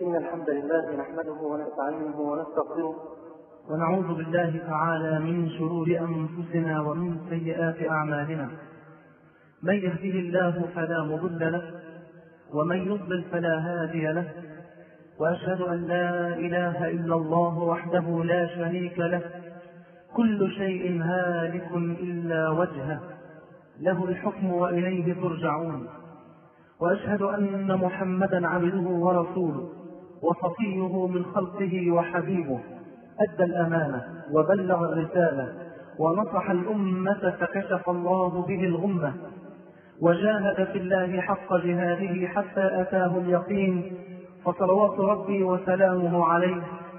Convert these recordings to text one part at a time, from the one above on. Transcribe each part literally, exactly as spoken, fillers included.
إن الحمد لله نحمده ونستعينه ونستغفره ونعوذ بالله تعالى من شرور أنفسنا ومن سيئات أعمالنا. من يهده الله فلا مضل له ومن يضلل فلا هادي له، وأشهد أن لا إله إلا الله وحده لا شريك له، كل شيء هالك إلا وجهه، له الحكم وإليه ترجعون. وأشهد أن محمدا عبده ورسوله وصفيه من خلقه وحبيبه، أدى الأمانة وبلغ الرسالة ونصح الأمة فكشف الله به الغمة، وجاهد في الله حق جهاده حتى أتاه اليقين، فصلوات ربي وسلامه عليه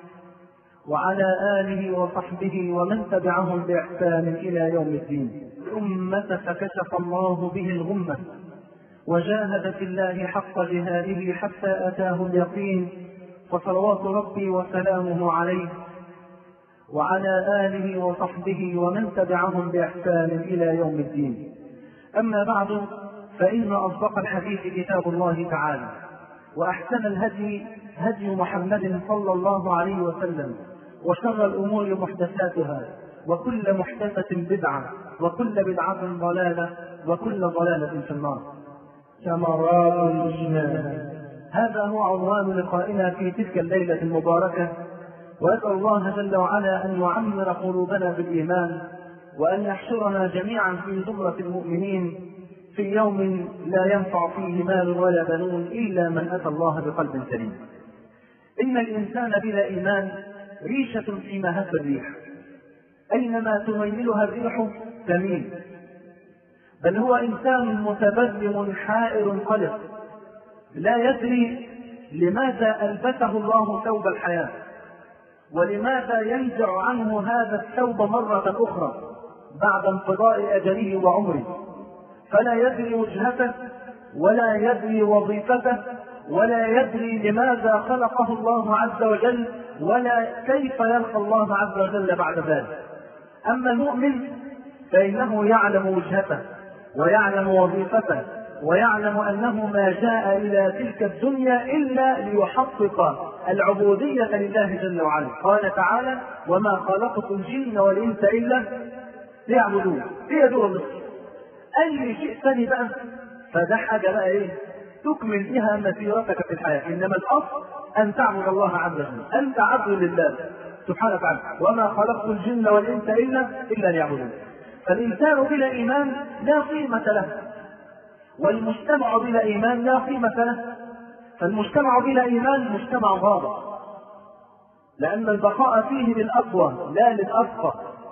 وعلى آله وصحبه ومن تبعهم بإحسان إلى يوم الدين. الأمة فكشف الله به الغمة، وجاهد في الله حق جهاده حتى أتاه اليقين، فصلوات ربي وسلامه عليه وعلى آله وصحبه ومن تبعهم بإحسان إلى يوم الدين. أما بعد، فإن أصدق الحديث كتاب الله تعالى، وأحسن الهدي هدي محمد صلى الله عليه وسلم، وشر الأمور محدثاتها، وكل محدثة بدعة، وكل بدعة ضلالة، وكل ضلالة في النار. ثمرات الإيمان، هذا هو عنوان لقائنا في تلك الليلة المباركة، وأسأل الله جل وعلا أن يعمر قلوبنا بالإيمان، وأن يحشرنا جميعا في زمرة المؤمنين في يوم لا ينفع فيه مال ولا بنون إلا من أتى الله بقلب سليم. إن الإنسان بلا إيمان ريشة في مهب الريح، أينما تميلها الريح تميل، بل هو إنسان متبذم حائر قلق، لا يدري لماذا ألبسه الله ثوب الحياة، ولماذا ينزع عنه هذا الثوب مرة أخرى بعد انقضاء أجله وعمره، فلا يدري وجهته ولا يدري وظيفته ولا يدري لماذا خلقه الله عز وجل، ولا كيف يلقى الله عز وجل بعد ذلك. أما المؤمن فإنه يعلم وجهته ويعلم وظيفته، ويعلم أنه ما جاء إلى تلك الدنيا إلا ليحقق العبودية لله جل وعلا. قال تعالى: وما خلقت الجن والإنس إلا ليعبدون. هي دور النصر، أي شيء ثاني بقى فده حاجة بقى إيه تكمل بها مسيرتك في الحياة، إنما الأصل أن تعبد الله عز وجل، أنت عبد لله سبحانه وتعالى. وما خلقت الجن والإنس إلا إلا ليعبدون. فالإنسان بلا إيمان لا قيمة له، والمجتمع بلا إيمان لا قيمة له. فالمجتمع بلا إيمان مجتمع غابة، لأن البقاء فيه للأقوى لا للأفقر.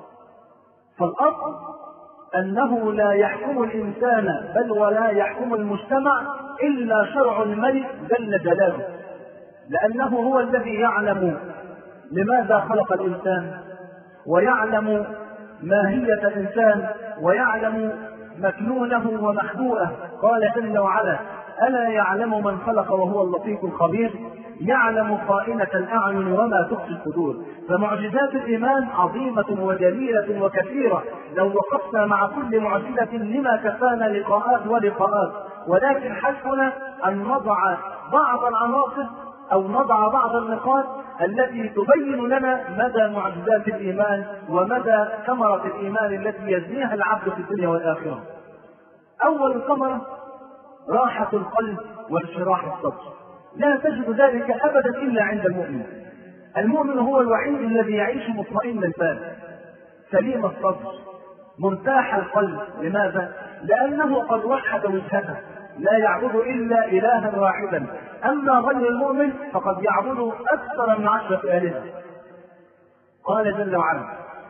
فالأصل أنه لا يحكم الإنسان بل ولا يحكم المجتمع إلا شرع الملك جل جلاله، لأنه هو الذي يعلم لماذا خلق الإنسان، ويعلم ماهية الإنسان، ويعلم مكنونه ومخبوءه. قال جل وعلا: ألا يعلم من خلق وهو اللطيف الخبير، يعلم خائنة الأعين وما تخفي الصدور. فمعجزات الإيمان عظيمة وجليلة وكثيرة، لو وقفنا مع كل معجزة لما كفانا لقاءات ولقاءات، ولكن حسبنا أن نضع بعض العناصر أو نضع بعض النقاط التي تبين لنا مدى معجزات الإيمان ومدى ثمرة الإيمان التي يزنيها العبد في الدنيا والآخرة. أول ثمرة راحة القلب وانشراح الصدر، لا تجد ذلك أبدا إلا عند المؤمن. المؤمن هو الوحيد الذي يعيش مطمئن البال سليم الصدر مرتاح القلب. لماذا؟ لأنه قد وحد وجهته، لا يعبد إلا إلها واحدا. أما غير المؤمن فقد يعبد أكثر من عشرة آلهة. قال جل وعلا: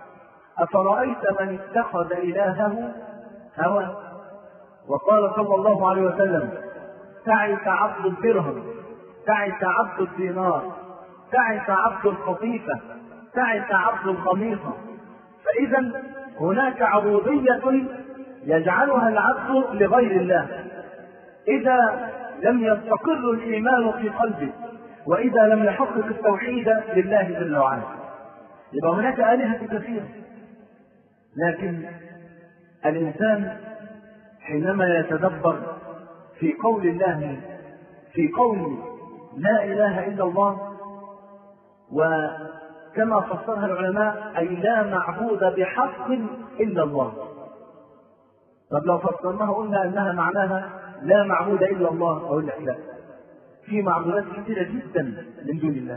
أفرأيت من اتخذ إلهه هوى. وقال صلى الله عليه وسلم: تعس عبد الدرهم، تعس عبد الدينار، تعس عبد القطيفة، تعس عبد القميصة. فإذا هناك عبودية يجعلها العبد لغير الله إذا لم يستقر الإيمان في قلبه، وإذا لم يحقق التوحيد لله جل وعلا. يبقى هناك آلهة كثيرة، لكن الإنسان حينما يتدبر في قول الله في قول لا إله إلا الله، وكما فسرها العلماء أي لا معبود بحق إلا الله. طب لو فسرناها قلنا أنها معناها لا معبود إلا الله، أقول لك لا، في معبودات كثيرة جدا من دون الله.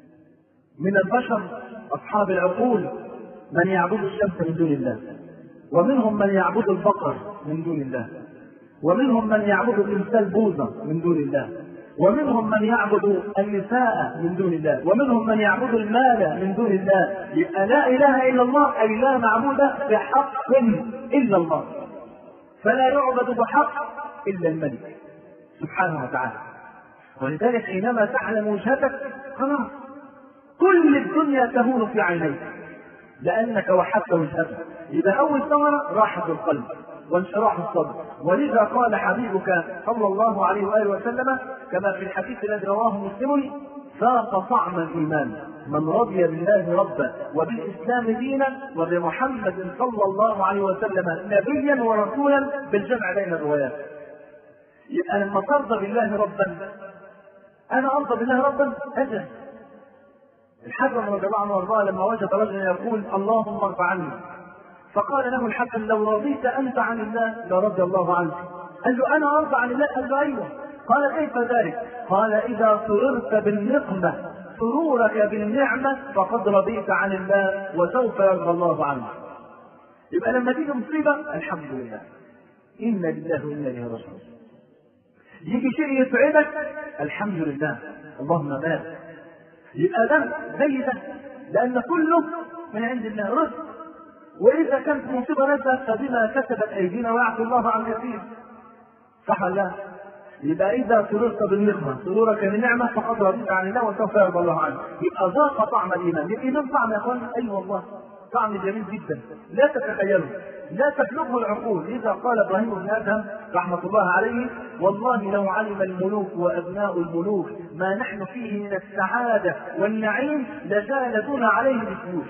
من البشر أصحاب العقول من يعبد الشمس من دون الله، ومنهم من يعبد البقر من دون الله، ومنهم من يعبد التمثال بوذا من دون الله، ومنهم من يعبد النساء من دون الله، ومنهم من يعبد المال من دون الله. يبقى لا إله إلا الله أي لا معبود بحق إلا الله، فلا يعبد بحق إلا الملك سبحانه وتعالى. ولذلك حينما تعلم وجهتك خلاص كل الدنيا تهون في عينيك لأنك وحدت وجهتك. إذا أول ثمرة راحة القلب وانشراح الصدر. ولذا قال حبيبك صلى الله عليه وآله وسلم كما في الحديث الذي رواه مسلم: ذاق طعم الإيمان من رضي بالله ربا وبالإسلام دينا وبمحمد صلى الله عليه وسلم نبيا ورسولا، بالجمع بين الروايات. يبقى لما ترضى بالله ربا، أنا أرضى بالله ربا أجل. الحسن رضي الله عنه وارضاه لما وجد رجلا يقول: اللهم ارض عني، فقال له الحسن: لو رضيت أنت عن الله لرضي الله عنك. قال له: أنا أرضى عن الله؟ قال له: أيوه. قال: كيف ذلك؟ قال: إذا سررت بالنقمة سرورك بالنعمة فقد رضيت عن الله وسوف يرضى الله عنك. يبقى لما تيجي مصيبة الحمد لله، إنا لله وإنا إليه راجعون. يجي شيء يسعدك الحمد لله، اللهم بارك. يبقى ده زي ده، لأن كله من عند الله رزق. وإذا كانت مصيبة نزلت فبما كسبت أيدينا ويعفو الله عن كثير، صح ولا لا؟ يبقى إذا سررت بالنعمة سرورك بالنعمة فقد رضيت عن الله وسوف يرضى الله عنك. يبقى ذاق طعم الإيمان. الإيمان طعم يا أخوان، أي أيوة والله طعم جميل جدا لا تتخيله، لا تبلغه العقول. إذا قال إبراهيم بن آدم رحمة الله عليه: والله لو علم الملوك وأبناء الملوك ما نحن فيه من السعادة والنعيم لجالدونا عليه بالسيوف.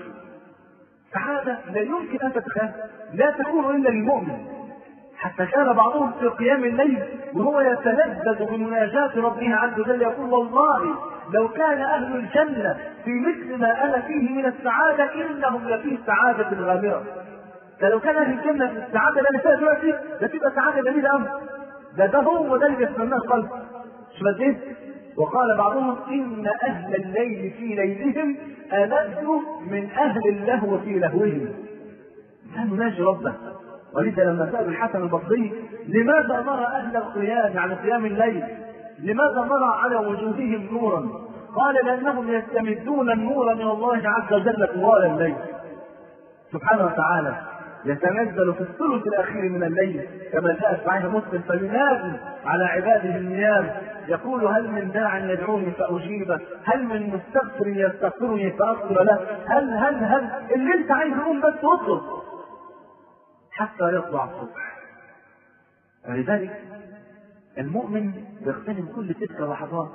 سعادة لا يمكن أن تتخيل، لا تكون إلا للمؤمن. حتى كان بعضهم في قيام الليل وهو يتلذذ بمناجاة ربه عز وجل يقول: والله لو كان أهل الجنة في مثل ما أنا فيه من السعادة إنهم لفي سعادة غامرة. فلو كان أهل الجنة في السعادة اللي أنا فيها دلوقتي ده تبقى سعادة جميلة أوي. ده ده هو ده اللي يتمناه القلب. شو بديه؟ وقال بعضهم: إن أهل الليل في ليلهم ألذ من أهل اللهو في لهوهم. كانوا ناجي ربه. ولذا لما سأل الحسن البصري: لماذا نرى أهل القيام يعني قيام الليل لماذا نرى على وجوههم نورا؟ قال: لأنهم يستمدون النور من الله عز وجل طوال الليل سبحانه وتعالى. يتنزل في الثلث الأخير من الليل كما جاء في صحيح مسلم: فينادي على عباده النيام يقول: هل من داع يدعوني فأجيبه، هل من مستغفر يستغفرني فأغفر له، هل هل هل اللي انت عايز تقوم بس اطلب حتى يطلع الصبح. ولذلك المؤمن يغتنم كل تلك اللحظات.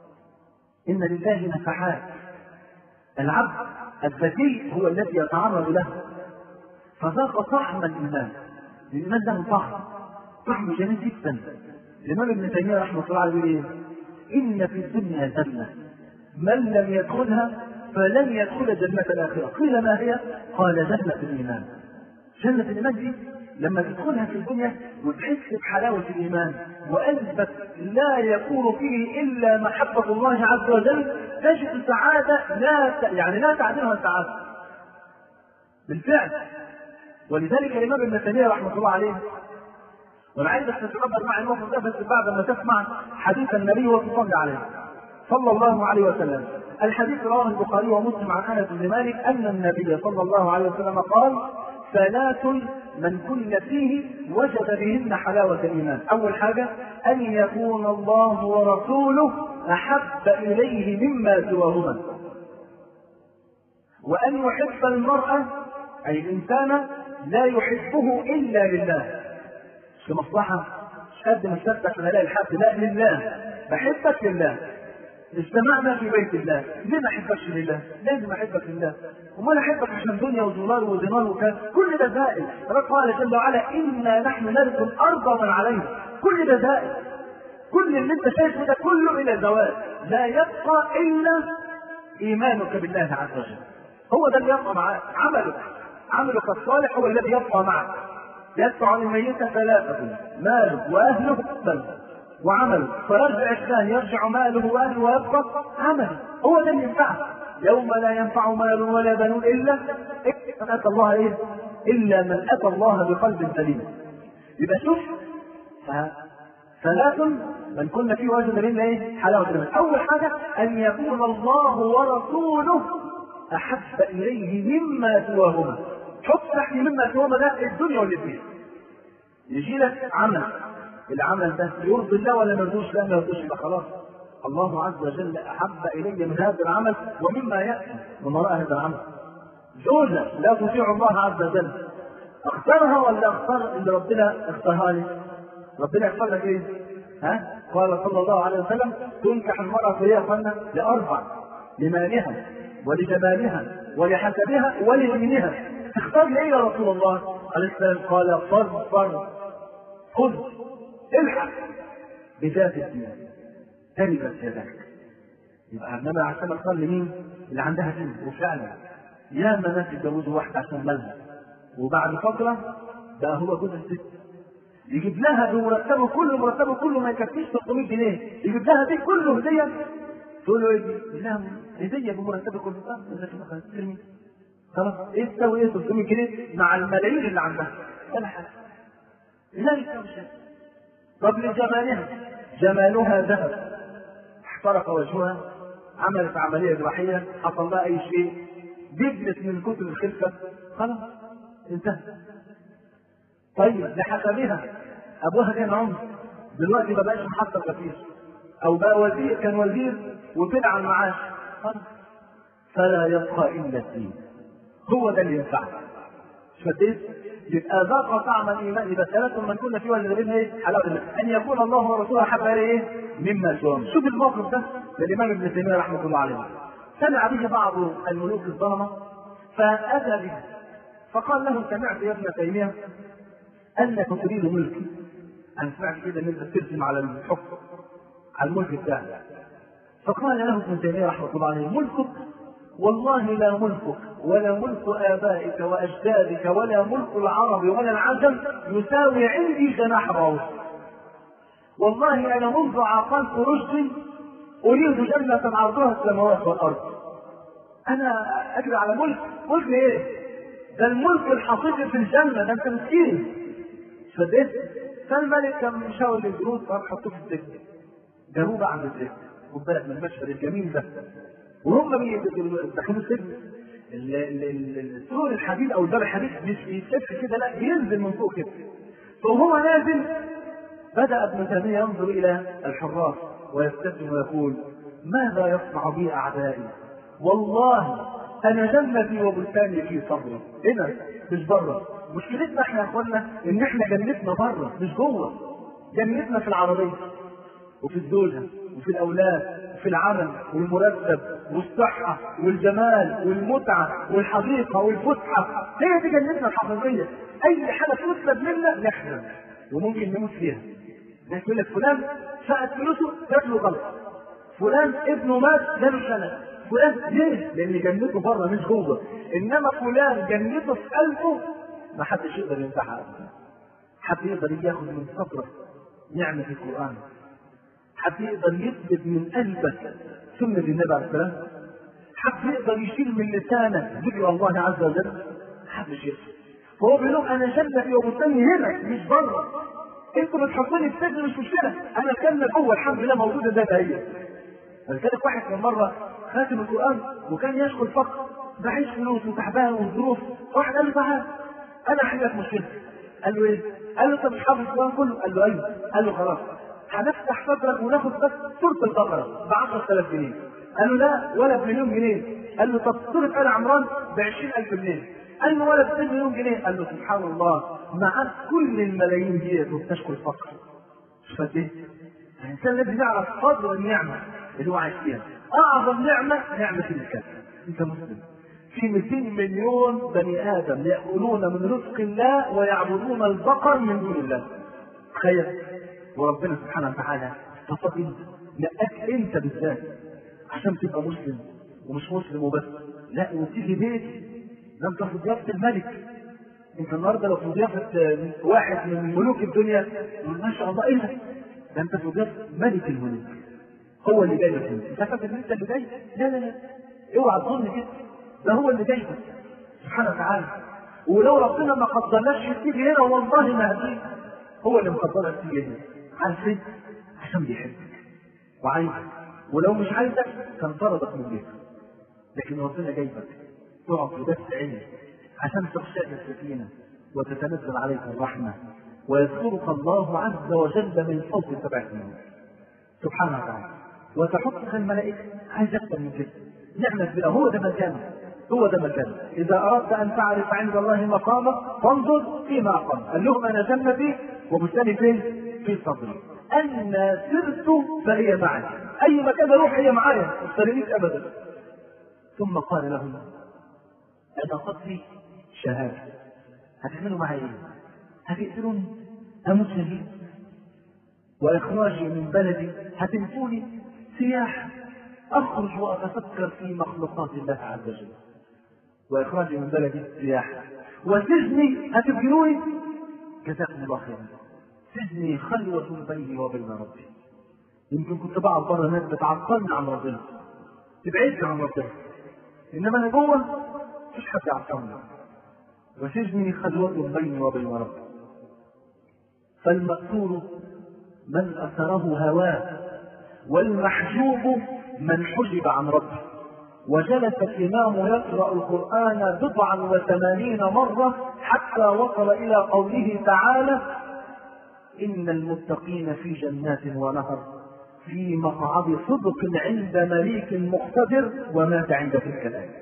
إن لله نفحات. العبد الذكي هو الذي يتعرض له، فذاق طعم الإيمان. الإيمان له طعم طعم جميل جدا. الإمام ابن تيمية رحمه الله عليه يقول: إن في الدنيا جنة من لم يدخلها فلن يدخل جنة الآخرة. قيل: ما هي؟ قال: جنة الإيمان. جنة الإيمان دي لما تدخلها في الدنيا وتحس بحلاوة الإيمان وقلبك لا يكون فيه إلا محبة الله عز وجل، تجد سعادة لا ت... يعني لا تعدلها السعادة بالفعل. ولذلك الإمام ابن تيمية رحمه الله عليه، وأنا عايزك تتدبر معي الموقف ده بس بعد ما تسمع حديث النبي وتصلي عليه صلى الله عليه وسلم. الحديث رواه البخاري ومسلم عن أنس بن مالك أن النبي صلى الله عليه وسلم قال: ثلاث من كن فيه وجد بهن حلاوة الإيمان. أول حاجة أن يكون الله ورسوله أحب إليه مما سواهما، وأن يحب المرأة أي الإنسان لا يحبه إلا لله، مش لمصلحة، مش قد ما شفتك لله الحب، لا لله، بحبك لله. اجتمعنا في بيت الله، ليه ما احبكش لله؟ لازم احبك لله. وما انا احبك عشان دنيا ودولار ودينار وكذا، كل ده زائل. رب قال جل وعلا: انا نحن نرث الارض ومن عليها. كل ده زائل. كل اللي انت شايفه ده كله الى زوال، لا يبقى الا ايمانك بالله عز وجل، هو ده اللي يبقى معك. عملك عملك الصالح هو الذي يبقى معك. يدفع عن الميت ثلاثة: ماله واهله بل وعمله، فيرجع الثاني يرجع ماله واهله ويبقى عمله، هو ده اللي ينفعك. يوم لا ينفع مال ولا بنون الا من اتى الله ايه؟ الا من اتى الله بقلب سليم. يبقى شوف ثلاث من كنا فيه وجد منه ايه؟ حلاوه الايمان. اول حاجه ان يكون الله ورسوله احب اليه مما سواهما. حط تحت مما سواهما ده الدنيا واللي فيها. يجي لك عمل، العمل ده يرضي الله ولا ما يرضوش؟ لا ما يرضوش، يبقى خلاص الله عز وجل احب الي من هذا العمل ومما ياتي من وراء هذا العمل. زوجة لا تطيع الله عز وجل، اختارها ولا اختار اللي ربنا اختارها لي؟ ربنا يختار لك ايه؟ ها؟ قال صلى الله عليه وسلم: تنكح المرأة فهي قلنا لأربع: لمالها ولجمالها ولحسبها ولدينها. تختار لي ايه يا رسول الله عليه السلام؟ قال: فاظفر، خذ، الحق بذات الدين تربت يدك. يبقى النبي عليه السلام اختار لمين؟ اللي عندها دين. وفعلا يا ما ناس يتجوزوا واحدة عشان مالها، وبعد فترة بقى هو جوز الست، يجيب لها بمرتبه كله، مرتبه كله ما يكفيش ثلاثمية جنيه، يجيب لها دي كله هدية. تقول له ايه دي؟ لها هدية بمرتبه كله. اه خلاص ايه تسوي ايه ثلاثمية جنيه مع الملايين اللي عندها؟ ولا حاجة، لا يسوي شيء. طب لجمالها، جمالها ذهب، احترق وجهها، عملت عملية جراحية، حصل لها اي شيء، جبنت من كتر الخلفة، خلاص انتهى. طيب لحسبها، ابوها كان عمر، دلوقتي ما بقاش محصل كثير، او بقى وزير، كان وزير وطلع على المعاش، خلاص فلا يبقى الا الدين، هو ده اللي ينفعك. مش فديت؟ يبقى ذاق طعم الايمان. يبقى ثلاثة من كنا فيه ولا غيرنا ايه؟ حلاوه الايمان، ان يكون الله ورسوله احب اليه ايه؟ مما سواهم. شوف الموقف ده للامام ابن تيميه رحمه الله عليه، سمع به بعض الملوك الظلمه فاتى به فقال له: سمعت يا ابن تيميه انك تريد ملكي، انا سمعت كده ان انت ترسم على الحكم على الملك بتاعك. فقال له ابن تيميه رحمه الله عليه: ملكك؟ والله لا ملكك ولا ملك آبائك وأجدادك ولا ملك العرب ولا العجم يساوي عندي جناح بعوض. والله أنا منذ عقلت رشدي أريد جنة عرضها السماوات والأرض. أنا أجري على ملك؟ ملك إيه؟ ده الملك الحقيقي في الجنة، ده أنت مسكين. فديت؟ فالملك كان مشاور للجنود فقال: حطوه في السجن. جابوه عند السجن، خد بالك من المشهد الجميل ده. وهم بيدخلوا السجن، السور الحديد او الباب الحديد مش بيتلف كده، لا بينزل من فوق كده. فهو نازل بدا ابن تيميه ينظر الى الحراس ويبتسم ويقول: ماذا يصنع بي اعدائي؟ والله انا جنتي وبستاني في صبري، هنا مش بره. مشكلتنا احنا يا اخوانا ان احنا جنتنا بره مش جوه. جنتنا في العربيه وفي الزوجه وفي الاولاد وفي العمل والمرتب والصحه والجمال والمتعه والحديقه والفسحه، هي دي جنتنا الحقيقيه. اي حاجه تطلب منا نحلم وممكن نموت فيها. يقول لك فلان فقد فلوسه جات له غلط، فلان ابنه مات جاله شلل، فلان ليه؟ لان جنته بره مش جوه. انما فلان جنته في قلبه ما حدش يقدر ينتهى ابدا. حد يقدر ياخذ من صدرك نعمه القران، حد يقدر يثبت من قلبك سنه النبي عليه السلام، حد يقدر يشيل من لسانك ذكر الله عز وجل، محدش يقدر. فهو بيقول لهم انا جنتي وبستاني هنا مش بره. انتوا بتحطوني في سجن مش مشكله، انا الجنه جوه الحمد لله موجوده زي ما هي. فلذلك واحد من مره خاتم القران وكان يشكو الفقر، معيش فلوس وتعبان والظروف، واحد قال له: تعال انا احل لك مشكله. قال له: ايه؟ قال له: انت مش حافظ القران كله؟ قال له: ايوه. قال له: خلاص هنفتح صدرك وناخد بس سوره البقره ب عشرة آلاف جنيه. قال له: لا ولا بمليون جنيه. قال له: طب سوره ال عمران ب عشرين ألف جنيه. قال له: ولا ب مليون جنيه. قال له: سبحان الله، معاك كل الملايين ديت وبتشكو الفقر. فايه؟ الانسان الذي يعرف قدر النعمه اللي هو عايش فيها، اعظم نعمه نعمه الكسب. انت مسلم، في مئتين مليون بني ادم ياكلون من رزق الله ويعبدون البقر من دون الله. تخيل. وربنا سبحانه وتعالى فقط انت نقاك انت بالذات عشان تبقى مسلم، ومش مسلم وبس، لا وتيجي بيت ده انت في ضيافه الملك. انت النهارده لو في ضيافه واحد من ملوك الدنيا ما شاء الله ايه ده؟ ده انت في ضيافه ملك الملوك، هو اللي جاي لك انت. انت فاكر ان انت اللي جاي؟ لا لا لا، اوعى تظن كده، ده هو اللي جاي سبحانه وتعالى. ولو ربنا ما قدرناش تيجي هنا والله ما هتيجي، هو اللي مقدرك تيجي هنا. عارف ليه؟ عشان بيحبك وعايزك، ولو مش عايزك كان طردك من بيتك، لكن ربنا جايبك تقعد في بس عينك عشان تخشاك السكينه وتتنزل عليك الرحمه ويذكرك الله عز وجل من فوق سبع سنين سبحانه وتعالى، وتحطك الملائكه. عايز اكثر من كده، نعمه كبيره. هو ده مكانه، هو ده مكانه. اذا اردت ان تعرف عند الله مقامك فانظر فيما اقام. قال لهم انا جنتي وبستاني فين؟ في صدري. أن سرت فهي معي، أي مكان أروح هي معايا، ما تسترينيش أبدا. ثم قال لهم أنا قتلي شهادة، هتعملوا معي إيه؟ هتقتلوني أموت شهيد، وإخراجي من بلدي هتنفوني سياح، أخرج وأتفكر في مخلوقات الله عز وجل، وإخراجي من بلدي سياح، وسجني هتبجلوني. جزاكم الله خيرا. سجني خلوة بيني وبين ربي. يمكن كنت بعض بره الناس بتعطلني عن ربنا، تبعدني عن ربنا، انما انا جوه مفيش حد يعطلني. وسجني خلوة بيني وبين ربي. فالمأثور من أثره هواه، والمحجوب من حجب عن ربه. وجلس الإمام يقرأ القرآن بضعا وثمانين مرة حتى وصل إلى قوله تعالى إن المتقين في جنات ونهر في مقعد صدق عند مليك مقتدر. ومات عند تلك الآية.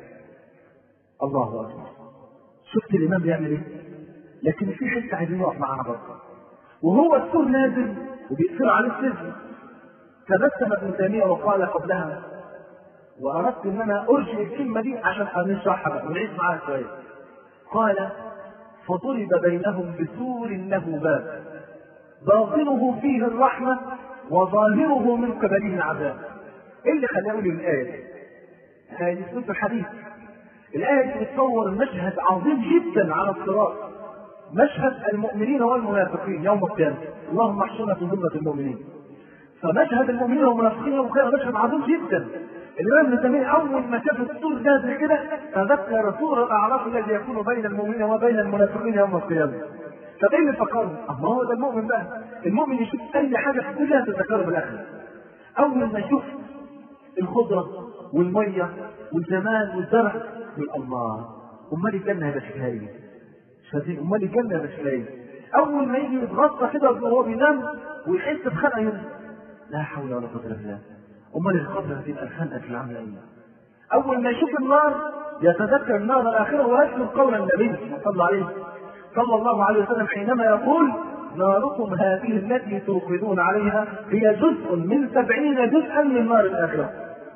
الله أكبر. شفت الإمام بيعمل إيه؟ لكن في حتة عايزين نقف معاها برضه، وهو السور نازل وبيقفل عليه السجن. تبسم ابن تيمية وقال قبلها، وأردت أن أنا أرجع الكلمة دي عشان نشرحها بقى ونعيش معاها شوية. قال فضرب بينهم بسور له باب باطنه فيه الرحمة وظاهره من قبله العذاب. ايه اللي خلاه يقول الآية دي؟ هذه سورة الحديث. الآية دي بتصور مشهد عظيم جدا على الصراط، مشهد المؤمنين والمنافقين يوم القيامة. اللهم احشرنا في ذمة المؤمنين. فمشهد المؤمنين والمنافقين يوم القيامة مشهد عظيم جدا. الإمام ابن تيمية أول ما شاف السور نازل كده تذكر سور الأعراف الذي يكون بين المؤمنين وبين المنافقين يوم القيامة. طب ايه اللي فكروا؟ اما هو ده المؤمن بقى. المؤمن يشوف اي حاجه في الدنيا تذكره بالاخره. اول ما يشوف الخضره والميه والجمال والزرع يقول الله، امال الجنه هيبقى شكلها ايه؟ شايفين امال الجنه هيبقى شكلها ايه؟ اول ما يجي يتغطى كده وهو بينام ويحس بخنقه يقول لا حول ولا قوه الا بالله، امال الخضره هتبقى الخنقه اللي عامله ايه؟ اول ما يشوف النار يتذكر النار الاخره ويسمع قول النبي صلى الله عليه صلى الله عليه وسلم حينما يقول ناركم هذه التي توقدون عليها هي جزء من سبعين جزءا من نار الآخرة.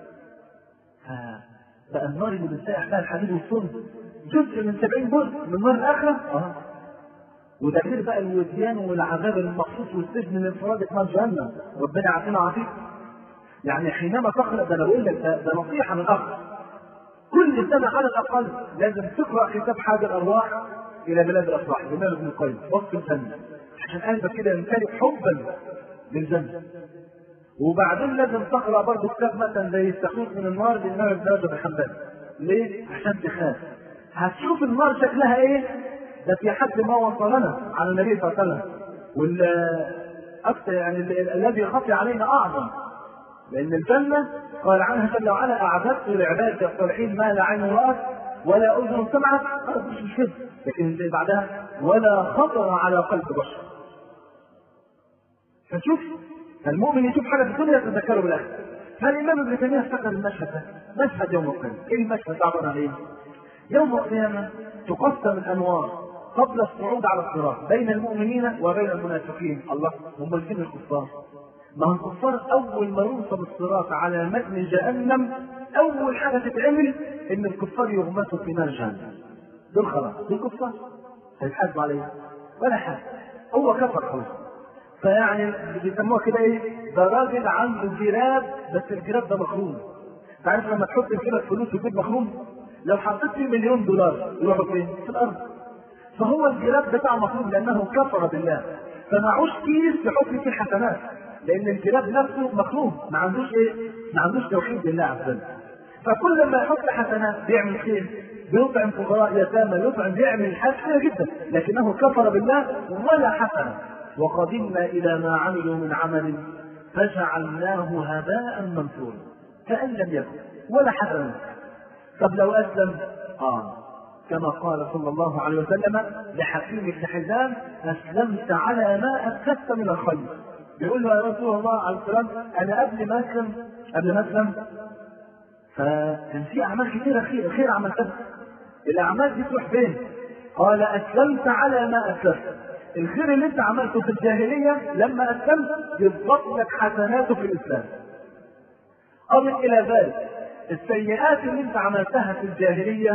بقى النار اللي بنسيح فيها الحديد والصلب جزء من سبعين جزء من نار الآخرة. اه وده غير بقى الوديان والعذاب المخصوص والسجن الانفرادي في نار جهنم. ربنا يعافينا ويعافيك. يعني حينما تقرأ ده انا بقول لك ده, ده نصيحة من أخر، كل سنة على الأقل لازم تقرأ كتاب حاجة الأرواح إلى بلاد الأفراح لإمام ابن القيم وصف الجنة، عشان قلبك كده يمتلئ حبا للجنة. وبعدين لازم تقرأ برضه كتاب مثلا زي التخويف من النار للإمام ابن رجب الحنبلي. ليه؟ عشان تخاف. هتشوف النار شكلها إيه؟ ده في حد ما وصلنا على النبي صلى الله عليه وسلم. والأكثر يعني الذي خفي علينا أعظم، لأن الجنة قال عنها جل وعلا أعددت لعبادي الصالحين ما لا عين رأت ولا أذن سمعت. خلاص مش مش كده، لكن اللي بعدها ولا خطر على قلب بشر. فشوف المؤمن يشوف حاجة في الدنيا يتذكره بالآخر. فالإمام ابن تيمية افتكر المشهد ده، مشهد يوم القيامة. إيه المشهد ده عبارة عن إيه؟ يوم القيامة تقسم الأنوار قبل الصعود على الصراط بين المؤمنين وبين المنافقين. الله، هم الجن الكفار. ما هم الكفار أول ما ينصب الصراط على متن جهنم أول حاجة تتعمل إن الكفار يغمسوا في نار جهنم. دول خلاص، دول كفار هيتحاسبوا عليه ولا حاجة، هو كفر خلاص. فيعني بيسموها كده ايه؟ ده راجل عنده جراب، بس الجراب ده مخروم. تعرف لما تحط كده فلوس في جيب مخروم، لو حطيت فيه مليون دولار يروحوا فين؟ في الارض. فهو الجراب بتاعه مخروم لانه كفر بالله، فمعوش كيس يحط فيه حسنات، لان الجراب نفسه مخروم، ما عندوش ايه؟ ما عندوش توحيد لله عز وجل. فكل ما يحط حسنات بيعمل خير، بيطعم فقراء يتامى، يطعم، بيعمل حاجه كثيره جدا، لكنه كفر بالله ولا حسنه. وقدمنا الى ما عملوا من عمل فجعلناه هباء منثورا كأن لم يكن ولا حسنه. طب لو اسلم؟ اه كما قال صلى الله عليه وسلم لحكيم بن حزام: اسلمت على ما اسلمت من الخير. بيقول له: يا رسول الله عليه السلام، انا قبل ما اسلم قبل ما اسلم فكان في اعمال كثيره خير خير عملتها، الاعمال دي تروح فين؟ قال: اسلمت على ما اسلمت. الخير اللي انت عملته في الجاهليه لما اسلمت يضبط لك حسناته في الاسلام. اضف الى ذلك السيئات اللي انت عملتها في الجاهليه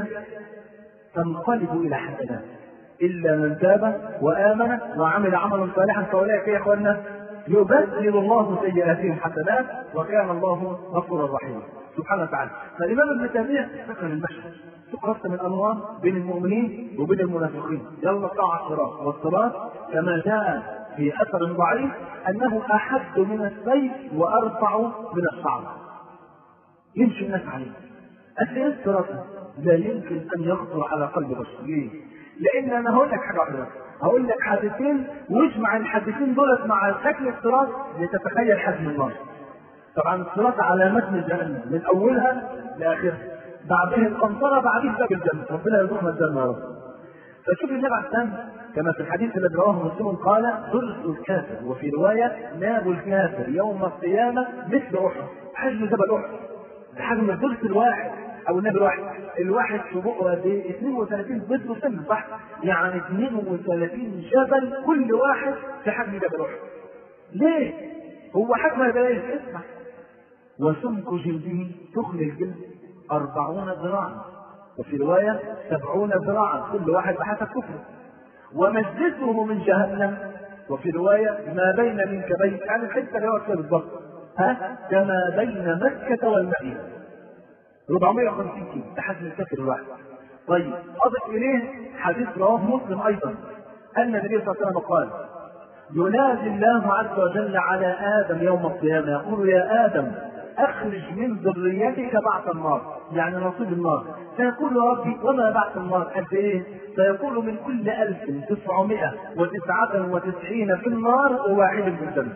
تنقلب الى حسنات، الا من تاب وامن وعمل عملا صالحا فاولئك يا اخوانا يبدل الله سيئاتهم حسنات وكان الله غفورا رحيما سبحانه وتعالى. فالامام ابن تيميه ذكر المشهد تقرص من الانوار بين المؤمنين وبين المنافقين. يلا طاعة الصراط، والصراط كما جاء في اثر ضعيف انه احد من السيف وارفع من الشعر، يمشي الناس عليه. أسئلة الصراط لا يمكن ان يخطر على قلب بشر. ليه؟ لان انا هقول لك حاجه واحده، هقول لك حديثين واجمع الحديثين دولت مع شكل الصراط لتتخيل حجم النار. طبعا الصراط على متن جهنم من اولها لاخرها، بعدها القنطره، بعدها باب الجنه، ربنا يرزقنا الجنه يا رب. فشوف النبي عليه السلام كما في الحديث الذي رواه مسلم قال: ضرس الكافر، وفي روايه: ناب الكافر يوم القيامه مثل احد، حجم جبل احد، حجم الضرس الواحد او الناب الواحد. الواحد في بقره دي اثنين وثلاثين ضرس وسن، صح؟ يعني اثنين وثلاثين جبل، كل واحد في حجم جبل احد. ليه؟ هو حجمه يبقى ايه؟ اسمع: وسمك جلده، تخن الجلد أربعون ذراعا، وفي رواية سبعون ذراعا، كل واحد بحسب كفره. ومجلسه من جهنم، وفي رواية ما بين منكبيه، يعني الحتة اللي هو كده بالضبط، ها كما بين مكة والمدينة، أربعمائة وخمسين كيلو، ده حجم الكافر الواحد. طيب أضف إليه حديث رواه مسلم أيضا أن النبي صلى الله عليه وسلم قال: ينادي الله عز وجل على آدم يوم القيامة يقول: يا آدم أخرج من ذريتك بعث النار، يعني نصيب النار. فيقول: يا ربي وما بعث النار؟ قد إيه؟ فيقول: من كل ألف تسعمائة وتسعة وتسعين في النار وواحد في الجنة.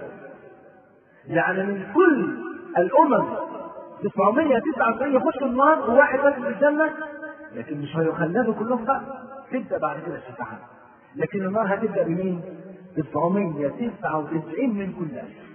يعني من كل الأمم تسعمائة وتسعة وتسعين يخشوا النار وواحد بس في الجنة، لكن مش هيخلدوا كلهم بقى، تبدأ بعد كده الشفاعة. لكن النار هتبدأ بمين؟ تسعمائة وتسعة وتسعين من كل ألف.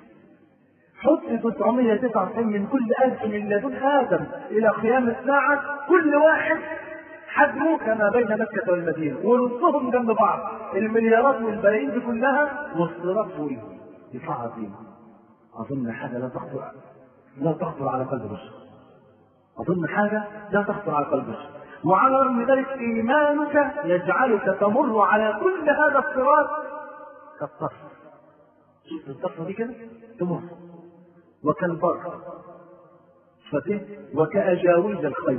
حط تسعمائة وتسعة وتسعين من كل ألف من لدن آدم إلى قيام الساعة، كل واحد حجمه كما بين مكة والمدينة، ونصهم جنب بعض، المليارات والبلايين دي كلها، والصراط فوقيه يطلع عظيم. أظن حاجة لا تخطر لا تخطر على قلب بشر، أظن حاجة لا تخطر على قلب بشر. وعلى رغم ذلك إيمانك يجعلك تمر على كل هذا الصراط كالطفل. شوف الطفلة دي كده تمر، وكالبر فتح، وكأجاويد الخيل،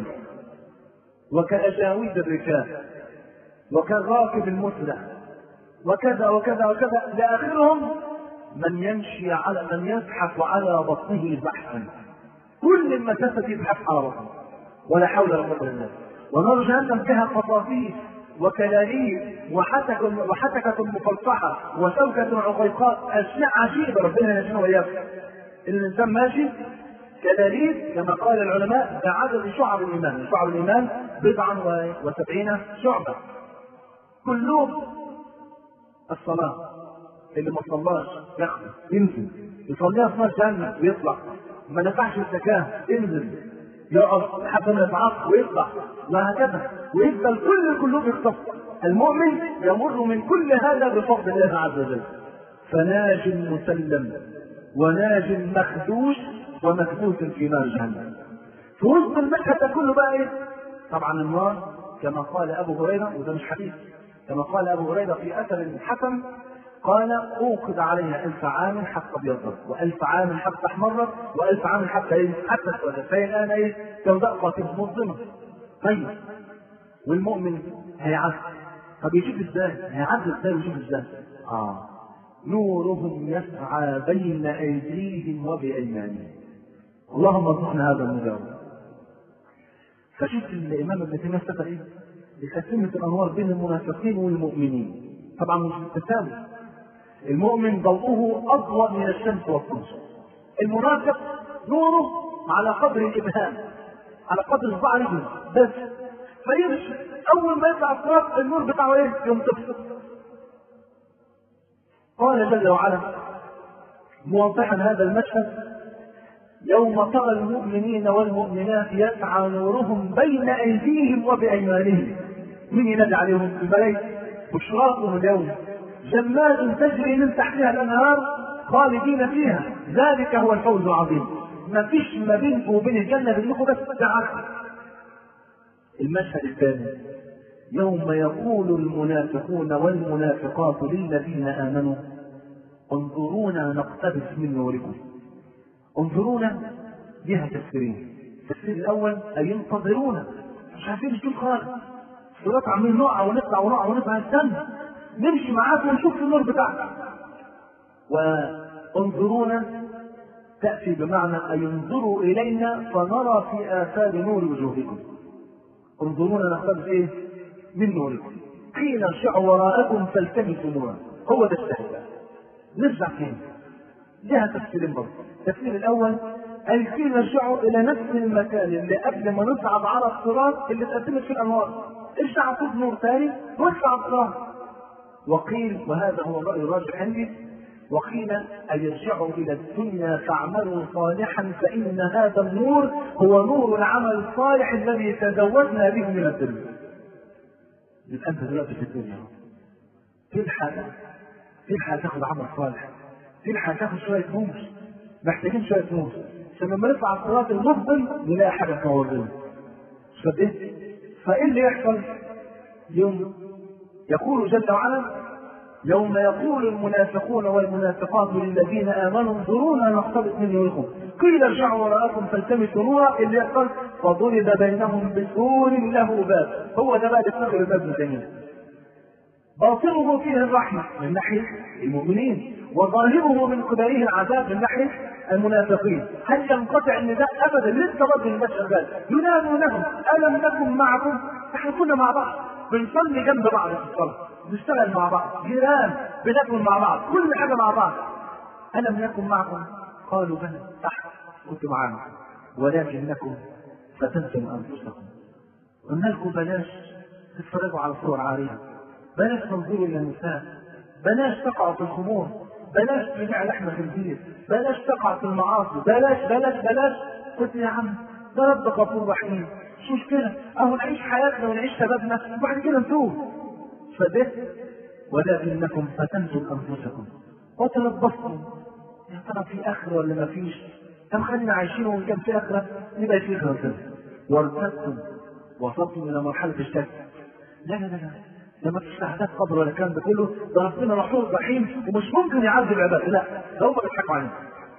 وكأجاويد الركاب، وكالراكب المسرع، وكذا وكذا وكذا لآخرهم من يمشي على من يزحف على بطنه زحفا، كل المسافة يزحف على بطنه، ولا حول ولا قوة الا بالله. ونار جهنم فيها قطافيس وكلاليب وحتكة وحتكة مفلطحة وشوكة عقيقاء، أشياء عجيبة ربنا يجزينا وإياكم. الإنسان ماشي كلاليب كما قال العلماء بعدد شعب الإيمان، شعب الإيمان بضعا وسبعين شعبة، كلهم الصلاة. اللي ما صلاش ياخد ينزل يصليها في نار جهنم ويطلع، ما نفعش الزكاة ينزل يقف لحد ما يتعاق ويطلع، وهكذا، ويفضل كل كلهم يختص. المؤمن يمر من كل هذا بفضل الله عز وجل، فناج مسلم وناج مخدوش ومكدوس في نار جهنم. في وسط المشهد كله بقى ايه؟ طبعا النار كما قال ابو هريره، وده مش حديث، كما قال ابو هريره في اثر حسن قال أوقد عليها ألف عام حتى ابيضت، وألف عام حتى احمرت، وألف عام حتى إيه؟ حتى اسودت، فهي الآن إيه؟ سوداء قاتمة مظلمة. طيب والمؤمن هيعد، طب يشوف ازاي؟ هيعد ازاي ويشوف ازاي؟ آه نورهم يسعى بين أيديهم وبأيمانهم. اللهم ارزقنا هذا النور. فشوف الإمام ابن تيمية سفر إيه؟ بتقسيمة الأنوار بين المنافقين والمؤمنين. طبعا مش بالتساوي، المؤمن ضوءه أضوء من الشمس والقمر، المنافق نوره على قدر الإبهام، على قدر صباع رجله بس، فيمشي أول ما يطلع الصراط النور بتاعه إيه؟ ينطفئ. قال جل وعلا موضحا هذا المشهد: يوم ترى المؤمنين والمؤمنات يسعى نورهم بين أيديهم وبأيمانهم. من ينادي عليهم؟ الملائكة. بشراكم اليوم جنات تجري من تحتها الأنهار خالدين فيها، ذلك هو الفوز العظيم. ما فيش ما بينكم وبين الجنة بينكم بس تعرفوا. المشهد الثاني: يوم يقول المنافقون والمنافقات للذين آمنوا انظرونا نقتبس من نوركم. انظرونا بها تفسيرين. التفسير الأول أي انتظرونا، مش عارفين نشوف خالص، الصراط عاملين نقع ونطلع ونقع ونطلع، نستنى نمشي معاكم ونشوف النور بتاعكم. وانظرونا تأتي بمعنى أي انظروا إلينا فنرى في آثار نور وجوهكم. انظرونا نقتبس إيه؟ من نوركم. قيل ارجعوا وراءكم فالتمسوا نورا. هو ده السهل. نرجع فين؟ لها تفسيرين برضه. التفسير الأول أي قيل ارجعوا إلى نفس المكان اللي قبل ما نصعد على الصراط اللي اتقدمت في الأنوار، ارجع خذ نور ثاني واطلع الصراط. وقيل، وهذا هو الرأي الراجح عندي، وقيل أن يرجعوا إلى الدنيا فاعملوا صالحا فإن هذا النور هو نور العمل الصالح الذي تزودنا به من الدنيا. يبقى أنت دلوقتي في الدنيا تلحق تلحق تاخذ عمل صالح، تلحق تاخذ شوية نور، محتاجين شوية نور عشان لما نطلع على الصراط المظلم نلاقي حاجة تنورنا. صدقت؟ فإيه اللي يحصل؟ يوم يقول جل وعلا: يوم يقول المنافقون والمنافقات للذين آمنوا انظرونا نقتبس من نوركم قيل ارجعوا وراءكم فالتمسوا نورا. اللي يحصل: فضرب بينهم بسور له باب. هو ده بقى اللي الباب الجميل، باطنه فيه الرحمة من ناحية المؤمنين، وظاهره من قبله العذاب من ناحية المنافقين. هل ينقطع النداء؟ أبدا، لسه برضه المشهد ده ينادونهم ألم نكن معكم؟ احنا كنا مع بعض، بنصلي جنب بعض في الصلاة، بنشتغل مع بعض، جيران، بناكل مع بعض، كل حاجة مع بعض. ألم نكن معكم؟ قالوا بلى، صح كنتم معنا ولكنكم فتنتم أنفسكم. قلنا لكم بلاش تتفرجوا على صور عارية، بلاش تنظروا إلى النساء، بلاش تقعوا في الخمور، بلاش تبيع لحم خنزير، بلاش تقع في المعاصي، بلاش بلاش بلاش. قلت يا عم ده رب غفور رحيم، مش مشكلة، أهو نعيش حياتنا ونعيش شبابنا وبعد كده نتوب. فده ولكنكم فتنتم أنفسكم وتلبستم. يا ترى في آخرة ولا ما فيش؟ كم خلينا عايشين وإن كان في آخرة نبقى في آخرة، وارتدتم وصلتم إلى مرحلة الشك. لا لا لا لا، ده ما فيش أحداث قبر ولا الكلام ده كله، ده ربنا رحيم رحيم ومش ممكن يعذب العباد. لا، ده هم بيضحكوا علينا.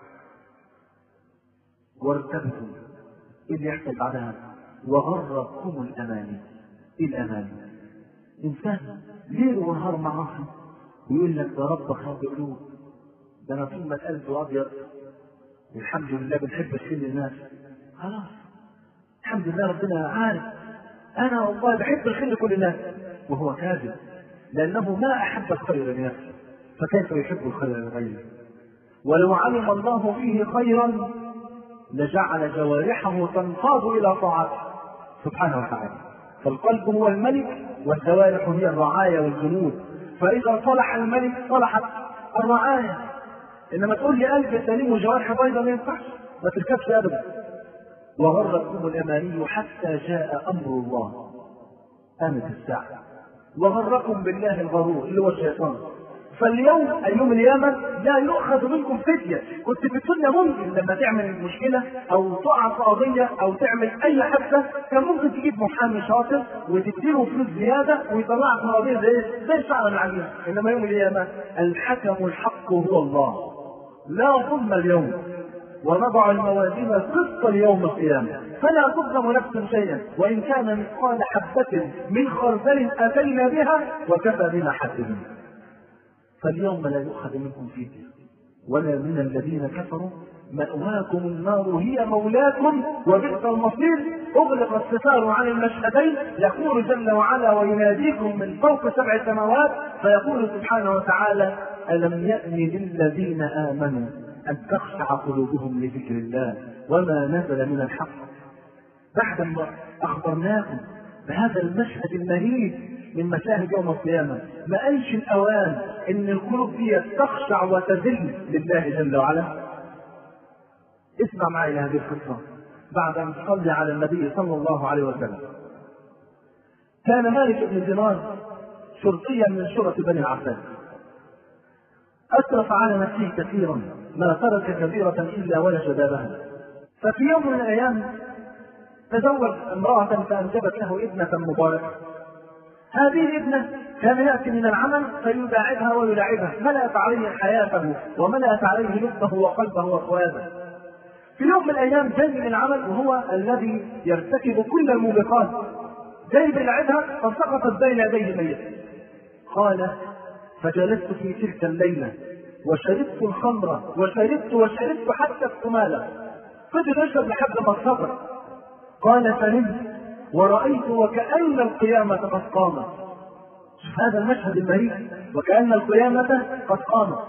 وارتبتم، ايه اللي يحصل بعدها؟ وغرتكم الاماني. ايه الاماني؟ انسان ليل ونهار معاصي ويقول لك ده رب خلق قلوب، ده انا طول ما القلب ابيض والحمد لله بنحب الخير للناس، خلاص الحمد لله ربنا عارف انا والله بحب الخير لكل الناس، وهو كاذب، لانه ما احب الخير لنفسه فكيف يحب الخير لغيره؟ ولو علم الله فيه خيرا لجعل جوارحه تنقاد الى طاعته سبحانه وتعالى. فالقلب هو الملك والجوارح هي الرعايا والجنود، فاذا صلح الملك صلحت الرعايا. انما تقول لي قلب سليم وجوارح بيضاء ما ينفعش، ما تركبش ابدا. وغرتكم الاماني حتى جاء امر الله، قامت الساعه، وغركم بالله الغرور اللي هو الشيطان. فاليوم يوم القيامة لا يؤخذ منكم فدية. كنت في الدنيا ممكن لما تعمل مشكلة أو تقع في قضية أو تعمل أي حادثة كان ممكن تجيب محامي شاطر وتديله فلوس زيادة ويطلعك من قضية زي زي الشعر العجيب. إنما يوم القيامة الحكم الحق هو الله، لا ظلم اليوم، ونضع الموازين القسط ليوم القيامة فلا تظلم نفس شيئا وإن كان مثقال حبة من خردل أتينا بها وكفى بنا حاسبين. فاليوم لا يؤخذ منكم فدية ولا من الذين كفروا، مأواكم النار هي مولاكم وبئس المصير. أغلق الستار عن المشهدين، يقول جل وعلا ويناديكم من فوق سبع سماوات فيقول سبحانه وتعالى ألم يأن للذين آمنوا أن تخشع قلوبهم لذكر الله وما نزل من الحق. بعدما أخبرناكم بهذا المشهد المهيب من مشاهد يوم القيامة، ما قالش الأوان إن القلوب دي تخشع وتذل لله جل وعلا؟ اسمع معي هذه القصة بعد أن تصلي على النبي صلى الله عليه وسلم. كان مالك بن دينار شرطيا من شرط بني العباس، أسرف على نفسه كثيرا، ما ترك كبيرة إلا ولج بابها. ففي يوم من الأيام تزوج امرأة فأنجبت له ابنة مباركة. هذه الابنة كان يأتي من العمل فيداعبها ويلاعبها، ملأت عليه حياته وملأت عليه لبه وقلبه وفؤاده. في يوم من الأيام جاي من العمل وهو الذي يرتكب كل الموبقات، جاي بيلاعبها فسقطت بين يديه ميت. قال فجلست في تلك الليلة وشربت الخمر وشربت وشربت حتى الثمالة، فضل يشرب لحد ما صبر. قال فنمت ورأيت وكأن القيامة قد قامت. شوف هذا المشهد المهيب، وكأن القيامة قد قامت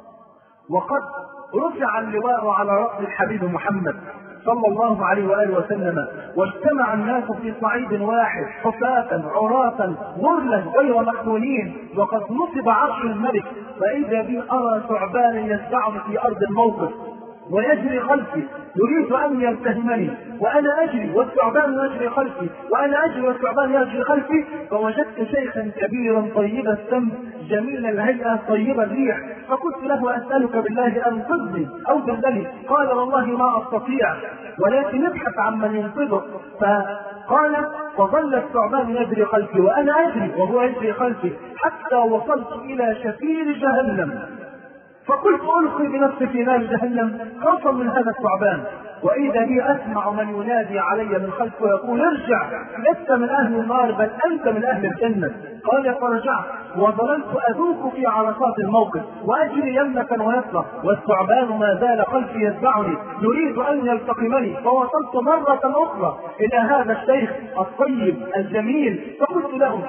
وقد رفع اللواء على رأس الحبيب محمد صلى الله عليه وآله وسلم، واجتمع الناس في صعيد واحد حفاة عراة غرلا غير مخزونين، وقد نصب عرش الملك. فإذا بي أرى ثعبانا يسبعني في أرض الموقف ويجري خلفي يريد أن يلتهمني، وأنا أجري والثعبان يجري خلفي وأنا أجري والثعبان يجري خلفي. فوجدت شيخا كبيرا طيب السم جميل الهيئة طيب الريح، فقلت له أسألك بالله أنقذني أو دلني. قال والله ما أستطيع ولكن ابحث عن من ينقذك. فقال فظل الثعبان يجري خلفي وأنا أجري وهو يجري خلفي حتى وصلت إلى شفير جهنم، فقلت ألقي بنفسي في نار جهنم خوفا من هذا الثعبان، وإذا بي أسمع من ينادي علي من خلفه ويقول ارجع لست من أهل النار بل أنت من أهل الجنة. قال فرجعت وظللت أذوق في عرصات الموقف وأجري يمنة ويسرى، والثعبان ما زال خلفي يتبعني يريد أن يلتقمني. فوصلت مرة أخرى إلى هذا الشيخ الطيب الجميل فقلت له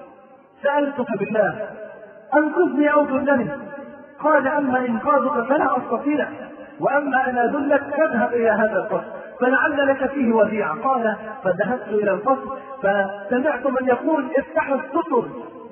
سألتك بالله أنقذني أو دلني. قال أما إنقاذك فلا أستطيع، وأما أن أدلك فاذهب إلى هذا الفصل فلعل لك فيه وديعة. قال فذهبت إلى الفصل فسمعت من يقول افتحوا الستر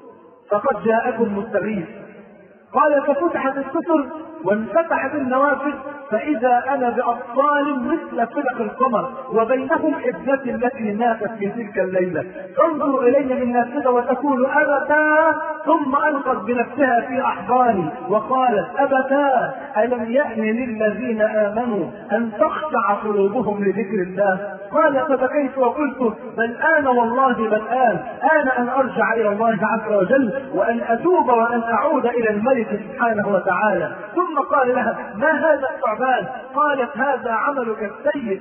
فقد جاءكم مستغيث. قال ففتحت الستر وانفتحت النوافذ فإذا أنا بأطفال مثل فلق القمر وبينهم ابنتي التي ماتت في تلك الليلة تنظر إلي من نافذة وتقول أبتا، ثم ألقت بنفسها في أحضاني وقالت أبتا ألم يأن للذين آمنوا أن تخشع قلوبهم لذكر الله. قال فبكيت وقلت بل آن والله بل آن آن أن أرجع إلى الله عز وجل وأن أتوب وأن أعود إلى الملك سبحانه وتعالى. ثم قال لها ما هذا الثعبان؟ قالت هذا عملك السيء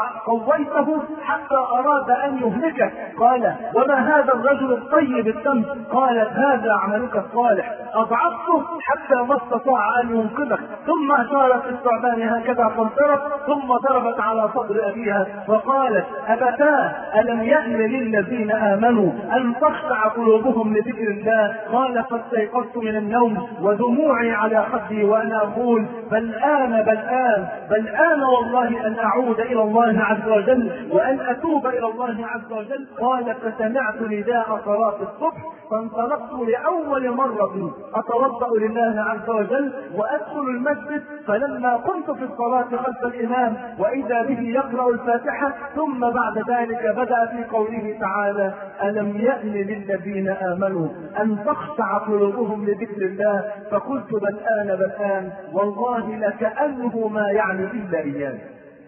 قويته حتى أراد أن يهلكك. قال وما هذا الرجل الطيب الدم؟ قالت هذا عملك الصالح أضعفته حتى ما استطاع أن ينقذك. ثم أشارت الثعبان هكذا فانصرف ثم ضربت على صدر أبيها وقالت أبتاه ألم يأن للذين آمنوا أن تخشع قلوبهم لذكر الله. قال فاستيقظت من النوم ودموعي على خدي وأنا أقول بل آن بل آن بل آن والله أن أعود إلى الله عز وجل وأن أتوب إلى الله عز وجل. قال فسمعت نداء صلاة الصبح فانطلقت لأول مرة أتوضأ لله عز وجل وأدخل المسجد، فلما كنت في الصلاة خلف الإمام وإذا به يقرأ الفاتحة ثم بعد ذلك بدأ في قوله تعالى: ألم يأن للذين آمنوا أن تخشع قلوبهم لذكر الله، فقلت بل آن بل آن والله لكأنه ما يعني إلا إياه.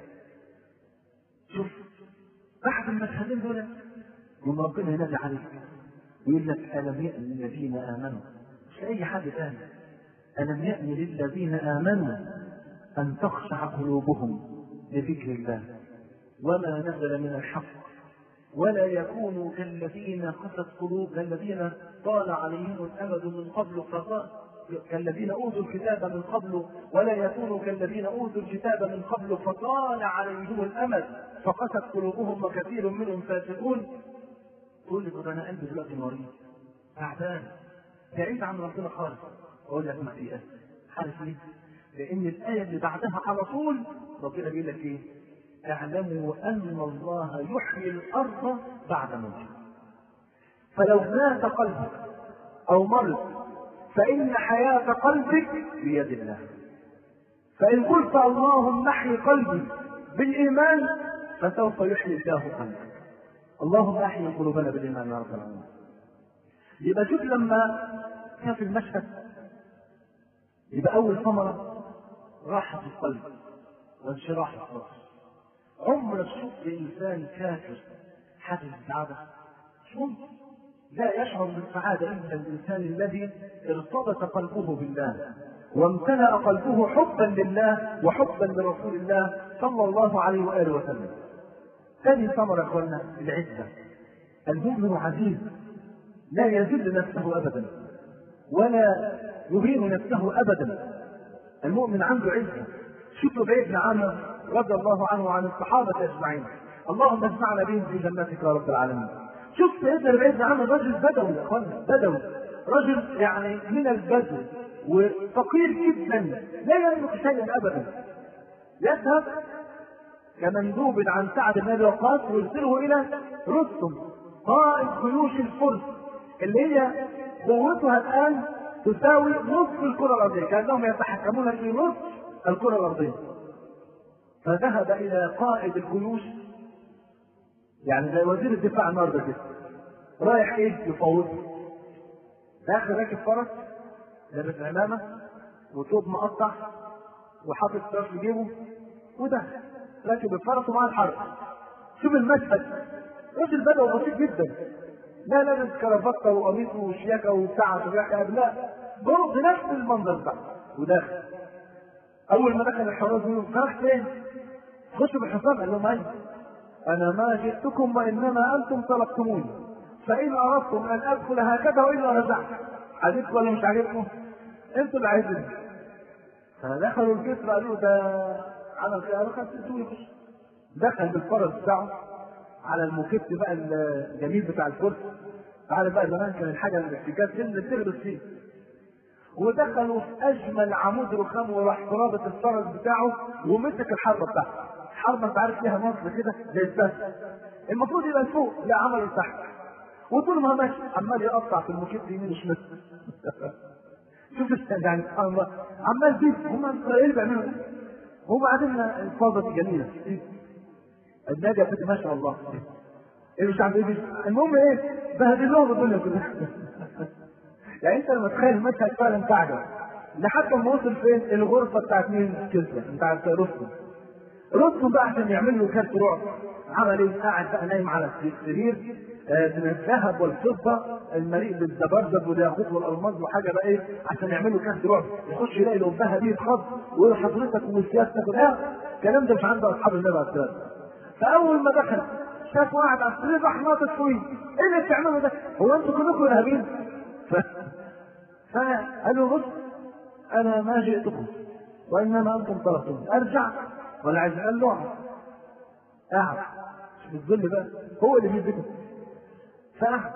شوف بعد المشهدين دول يوم ربنا ينادي عليك ويقول لك: ألم يأن للذين آمنوا، مش أي حد ثاني، ألم يأن للذين آمنوا أن تخشع قلوبهم لذكر الله وما نزل من الحق ولا يكونوا كالذين قست قلوب كالذين طال عليهم الأمد من قبل فطال كالذين أوتوا الكتاب من قبل ولا يكونوا كالذين أوتوا الكتاب من قبل فطال عليهم الأمد فقست قلوبهم وكثير منهم فاسقون. تقول لي: أنا قلبي دلوقتي مريض تعبان بعيد عن ربنا خالص. أقول لك: ما في أسف. عارف ليه؟ لأن الآية اللي بعدها على طول ربنا بيقول لك إيه؟ اعلموا أن الله يحيي الأرض بعد موتها. فلو مات قلبك أو مرض فإن حياة قلبك بيد الله. فإن قلت اللهم احيي قلبي بالإيمان فسوف يحيي الله قلبك. اللهم احيي قلوبنا بالإيمان يا رب العالمين. يبقى شوف لما كان في المشهد يبقى أول ثمرة راحة القلب وانشراح الصدر. عمرك شفت إنسان كافر حاسس بالسعادة؟ مش ممكن. لا يشعر بالسعادة إلا الإنسان الذي ارتبط قلبه بالله وامتلأ قلبه حبا لله وحبا لرسول الله صلى الله عليه وآله وسلم. ثاني ثمرة أخوانا العزة. المؤمن عزيز لا يذل نفسه أبدا ولا يهين نفسه أبدا. المؤمن عنده عزة. شوفوا بعيد بن عامر رضي الله عنه وعن الصحابة أجمعين، اللهم اجمعنا بهم في جنتك يا رب العالمين. شوف سيدنا بعيد بن عامر رجل بدوي يا اخوانا، بدوي، رجل يعني من البدو وفقير جدا لا يملك شيئا أبدا. يذهب كمندوب عن سعد بن أبي وقاص ويرسله إلى رستم قائد جيوش الفرس اللي هي قوتها الآن تساوي نصف الكرة الأرضية، كأنهم يتحكمون في نصف الكرة الأرضية. فذهب إلى قائد الجيوش يعني زي وزير الدفاع النهارده كده، رايح إيه يفوضه. داخل راكب فرس لابس عمامة وثوب مقطع وحاطط سلاح في جيبه ودخل راكب الفرس ومعاه الحرب. شوف المشهد، راجل بدوي بسيط جدا، لا لابس كرافته وقميص وشياكه وساعه وشياكه، لا برضه نفس المنظر ده وداخل. اول ما دخل الحراس منهم: راح فين؟ خشوا بالحصان. قال لهم: ايوه انا ما جئتكم وانما انتم طلبتموني، فان اردتم ان ادخل هكذا والا رجعت. عجبكم ولا مش عجبكم؟ انتوا اللي عايزين. فدخلوا الكسر قالوا: ده على خيار خمسة يخش. دخل بالفرس بتاعه على الموكيت بقى الجميل بتاع الفرس. عارف بقى زمان كان الحاجه الاحتكاك اللي تغرس فيه. ودخلوا في اجمل عمود رخام وراح رابط الفرس بتاعه ومسك الحربه بتاعته. الحربه انت عارف فيها نصب كده زي السهم، المفروض يبقى فوق، لا عمله تحت. وطول ما ماشي عمال يقطع في الموكيت يمين وشمال. شوف يعني سبحان الله عمال بيت هم اسرائيل بيعملوا ايه؟ وبعدين الفاظه دي جميله النادي كده ما شاء الله ايه مش عارف ايه. المهم ايه بهدل لهم الدنيا كلها. يعني انت لما تخيل المشهد فعلا تعجب لحد ما وصل فين؟ الغرفه بتاعت مين؟ كسرى بتاعت رستم. رستم بقى عشان يعمل له كارت رعب عمل ايه؟ قاعد بقى نايم على السرير من الذهب والفضه المليء بالزبرجد والياقوت والالماظ وحاجه بقى ايه عشان يعمل له كارت رعب. يخش يلاقي الابهه دي اتخض ويقول حضرتك وسيادتك وده الكلام ده مش عند اصحاب النبي عليه الصلاه والسلام. فاول ما دخل شاف واحد على السرير راح ناطط فوقيه. ايه اللي بتعمله ده؟ هو انتوا كلكم ارهابيين؟ ف... فقال له: بص انا ما جئتكم وانما انتم طلبتم، ارجع ولا عايز؟ قال له: قاعد مش بالذل بقى، هو اللي بيديكم. فقعد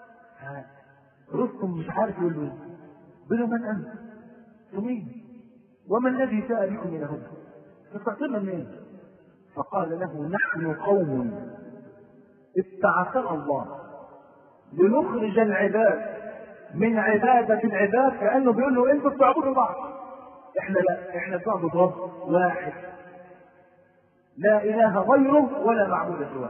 رستم مش عارف يقول له ايه. بيقول له: من انت؟ مين؟ وما الذي جاء بكم الى هنا؟ تستعطينا منين؟ فقال له: نحن قوم ابتعثنا الله لنخرج العباد من عبادة العباد. كأنه بيقول له: انتوا بتعبدوا بعض، احنا لا، احنا بنعبد رب واحد. لا إله غيره ولا معبود سواه.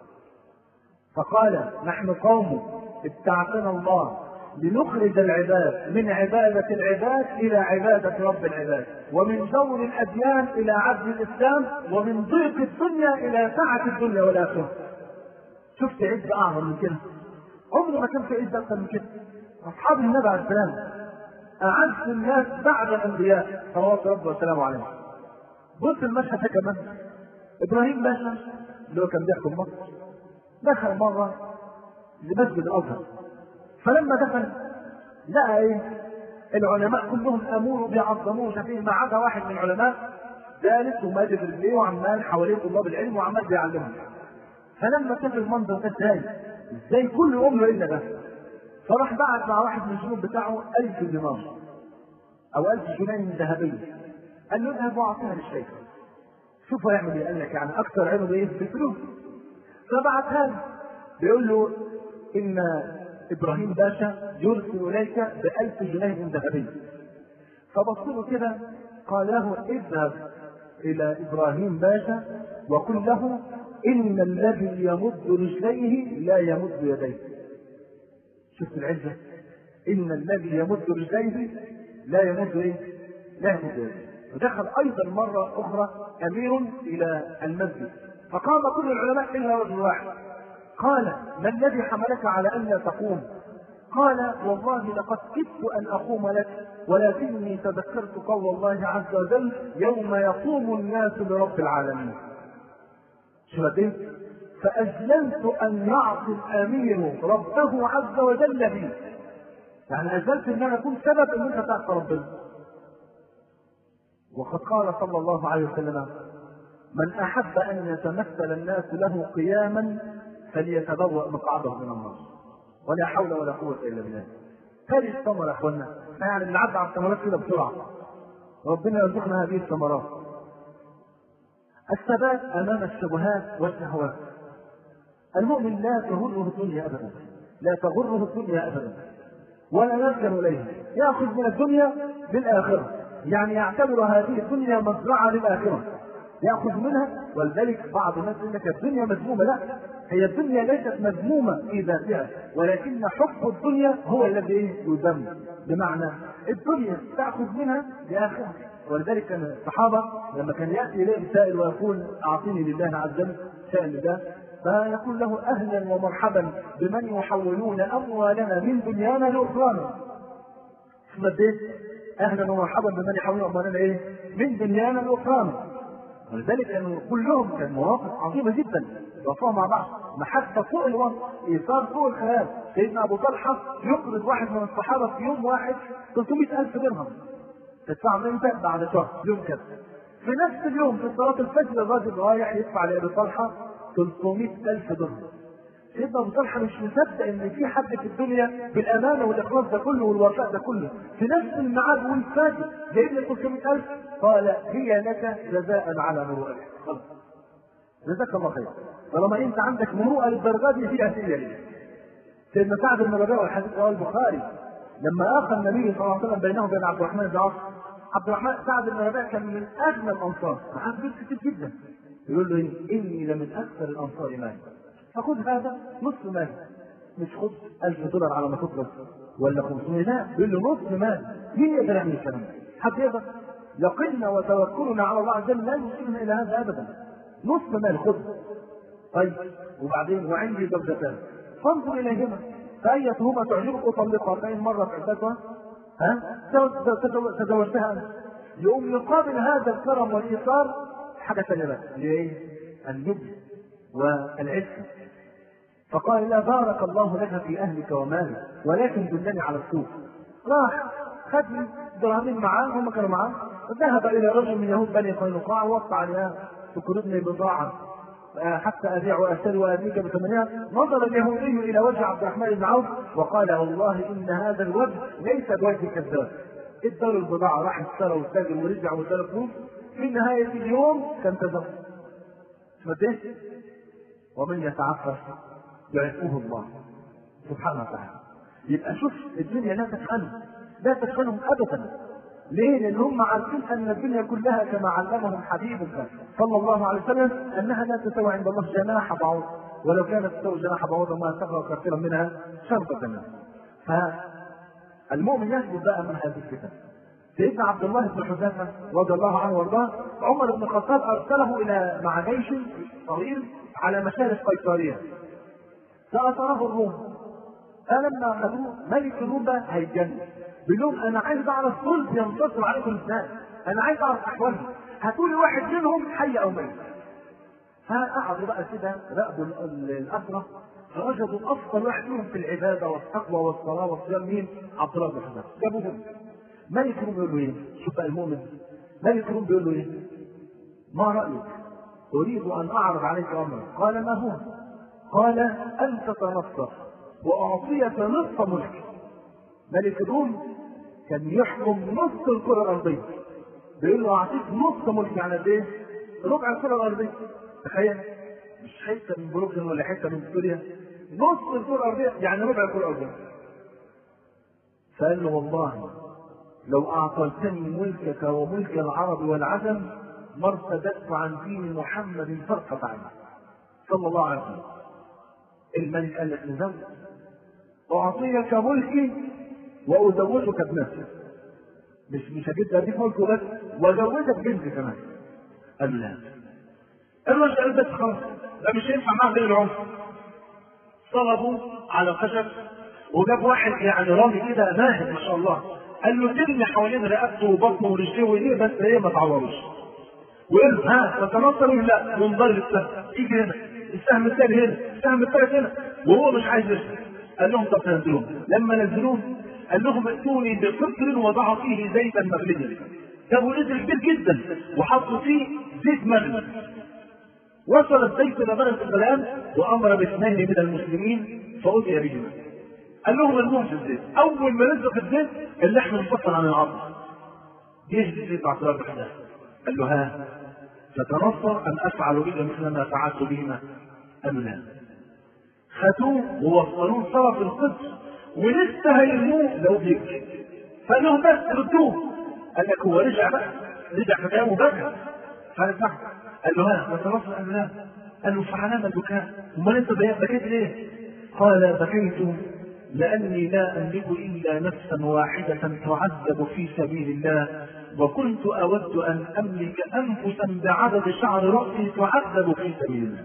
فقال نحن قوم ابتعثنا الله لنخرج العباد من عبادة العباد إلى عبادة رب العباد، ومن جور الأديان إلى عدل الإسلام، ومن ضيق الدنيا إلى سعة الدنيا والآخرة. شفت عز أعظم من كده؟ عمره ما كان في عز أكثر من كده. أصحاب النبي عليه السلام أعز الناس بعد الأنبياء صلوات ربي وسلامه عليهم. بص المشهد ده كمان. إبراهيم باشا اللي هو كان بيحكم مصر دخل مرة لمسجد الأزهر، فلما دخل لقى ايه؟ العلماء كلهم امور بيعظموه شافيه، ما عدا واحد من العلماء جالس وماجد رجليه وعمال حواليه طلاب العلم وعمال بيعلمهم. فلما شاف المنظر ده ازاي؟ ازاي كل يوم له الا ده؟ فراح بعت مع واحد من الجنود بتاعه ألف دينار او ألف جنيه ذهبيه، قال له اذهب واعطيها للشيخ. شوف هيعمل ايه؟ قال لك يعني اكثر علم ايه؟ بالفلوس. فبعتها له بيقول له ان إبراهيم باشا يرسل إليك بألف جنيه ذهبي. فبص له كده قال له اذهب إلى إبراهيم باشا وقل له إن الذي يمد رجليه لا يمد يديه. شفت العزة؟ إن الذي يمد رجليه لا يمد إيه؟ لا يمد يديه. ودخل أيضا مرة أخرى أمير إلى المسجد، فقام كل العلماء إلا رجل واحد. قال ما الذي حملك على أن لا تقوم؟ قال والله لقد كدت أن أقوم لك، ولكني تذكرت قول الله عز وجل يوم يقوم الناس لرب العالمين. شفتين؟ فأجللت أن يعصي الأمير ربه عز وجل بي، يعني أجلت أن أنا أكون سبب أن أنت تعصي ربنا. وقد قال صلى الله عليه وسلم من أحب أن يتمثل الناس له قياما فليتبوأ مقعده من النار. ولا حول ولا قوة إلا بالله. هذه الثمرة يا أخوانا، يعني بنعدي على الثمرات كده بسرعة، ربنا يرزقنا هذه الثمرات. الثبات أمام الشبهات والشهوات. المؤمن لا تغره الدنيا أبدا، لا تغره الدنيا أبدا، ولا يركن إليها، يأخذ من الدنيا للآخرة، يعني يعتبر هذه الدنيا مزرعة للآخرة، يأخذ منها. ولذلك بعض الناس يقول لك الدنيا مذمومة. لا، هي الدنيا ليست مذمومة في ذاتها، ولكن حب الدنيا هو الذي يذم. بمعنى الدنيا تأخذ منها لآخرة. ولذلك كان الصحابة لما كان يأتي إليه سائل ويقول أعطيني لله عز وجل شأن لله، فيقول له أهلا ومرحبا بمن يحولون أموالنا من دنيانا لأخرانا. أهلا ومرحبا بمن يحولون أموالنا إيه؟ من دنيانا لأخرانا. ولذلك كانوا كلهم كان مواقف عظيمة جدا وقفوا مع بعض، محبة فوق الوصف، إيثار فوق الخيال. سيدنا أبو طلحة يقرض واحد من الصحابة في يوم واحد ثلاثمائة ألف درهم، تدفع امتى؟ بعد شهر، يوم كذا. في نفس اليوم في صلاة الفجر الراجل رايح يدفع لأبي طلحة ثلاثمائة ألف درهم. سيدنا أبو طلحة مش مصدق إن في حد في الدنيا بالأمانة والإخلاص ده كله والوفاء ده كله في نفس الميعاد والفجر جايب لي ثلاثمائة ألف. قال هي لك جزاء على مروءتك، جزاك الله خير. طالما أنت عندك مروءة للدرجات دي فيها هدية لي. سيدنا سعد بن ربيعة والحديث رواه البخاري لما آخى النبي صلى الله عليه وسلم بينه وبين عبد الرحمن بن عوف. عبد الرحمن سعد بن ربيعة كان من أغنى الأنصار، معاه فلوس كتير جدا. يقول له إني لمن أكثر الأنصار مالا، فخذ هذا نصف مال، مش خذ ألف دولار على ما تطلب ولا خمسمائة، لا، يقول له نصف مال. مين يقدر يعمل الكلام ده؟ حد يقدر؟ يقيننا وتوكلنا على الله عز وجل لا يوصلنا إلى هذا أبدا. نصف مال خذ. طيب وبعدين وعندي زوجتان فانظر إليهما فأيتهما تعجبك أطلقها، فإن مرت عدتها ها تزوجتها أنت. يقوم يقابل هذا الكرم والإيثار حاجة ثانية بقى، ليه؟ النبل والعفة. فقال لا بارك الله لك في أهلك ومالك ولكن دلني على السوق. راح خد درهمين معاه، هم كانوا معاه، ذهب إلى رجل من يهود بني قينقاع ووقع عليها تكردني بضاعة حتى أبيع وأشتري وأبيك بثمنها. نظر اليهودي إلى وجه عبد الرحمن بن عوف وقال والله إن هذا الوجه ليس بوجه كذاب. ادوا البضاعة، راح اشترى وتاجر ورجع واشترى فلوس. في نهاية اليوم كان تزوج. سمعت؟ ومن يتعفف يعفه الله سبحانه وتعالى. يبقى شوف الدنيا لا تدخلهم، لا تدخلهم أبدا. ليه؟ لان هم عارفين ان الدنيا كلها كما علمهم حبيبنا صلى الله عليه وسلم انها لا تساوي عند الله جناح بعوض، ولو كانت تساوي جناح بعوض ما سخر كثيرا منها شربة منها. فالمؤمن يثبت بقى من هذه الفتن. سيدنا عبد الله بن حذافه رضي الله عنه وارضاه عمر بن الخطاب ارسله الى مع جيش طويل على مشارف قيصريه فاثره الروم. فلما اخذوه ملك الروم بقى هيتجنن، بيقول لهم انا عايز اعرف كل ينتصر عليكم ازاي، انا عايز اعرف احوالهم، هاتوا لي واحد منهم حي او ميت. فقعدوا بقى كده راقبوا الاسرى فوجدوا افضل واحد منهم في العباده والتقوى والصلاه والصيام مين؟ عبد الله بن حذافه. جابوه ملك الروم بيقول له ايه؟ شوف بقى المؤمن ملك الروم بيقول له ايه؟ ما رايك؟ اريد ان اعرض عليك امرا. قال ما هو؟ قال ان تتنصر واعطيك نصف ملك. ملك الروم كان يحكم نصف الكره الارضيه، بيقول له اعطيك نصف ملك، يعني قد ايه؟ ربع الكره الارضيه. تخيل، مش حته من بروكلين ولا حته من سوريا، نصف الكره الارضيه يعني ربع الكره الارضيه. فقال له والله لو اعطيتني ملكك وملك العرب والعجم ما ارتدت عن دين محمد فرقة عين صلى الله عليه وسلم. الملك قال لك نزوج، اعطيك ملكي وازوجك بنفسي، مش مش هجيب اديك ملكه بس وازوجك بنتي كمان. قال لا، الرجل قال بس خلاص ده مش هينفع معاه غير العنف. صلبوا على خشب وجاب واحد يعني رامي كده ماهر ما شاء الله، قال له ترمي حوالين رقبته وبطنه ورجليه وايديه بس ايه ما تعوروش. وقال له ها تتنصر ولا لا؟ وانضرب السهم، يجي هنا السهم الثاني هنا السهم الثالث هنا وهو مش عايز يسهم. قال لهم طب تنزلوه. لما نزلوه قال لهم ائتوني بقطر وضعوا فيه زيتا مغليا. جابوا قدر كبير جدا وحطوا فيه زيت مغلي. وصل الزيت الى درجه الغليان وامر باثنين من المسلمين فأتي بهما. قال لهم ارموهم في الزيت. اول ما نزلوا في الزيت اللحم انفصل عن العظم. جه الزيت عبد الله بن حذافه قال له ها تتنصر ام افعل بك مثل ما فعلت بهما؟ قالوا لا. خدوه ووصلوه طرف القدس ولسه هيرموه لو بيبكي. فقال لهم بس ردوه. قال لك هو رجع بقى، رجع في كلامه بكى. فرجع قال له ها تتنصر؟ قال له لا. قال له فعلام البكاء؟ امال انت بكيت ليه؟ قال بكيت لأني لا أملك إلا نفسا واحدة تعذب في سبيل الله، وكنت أود أن أملك أنفسا بعدد شعر رأسي تعذب في سبيل الله.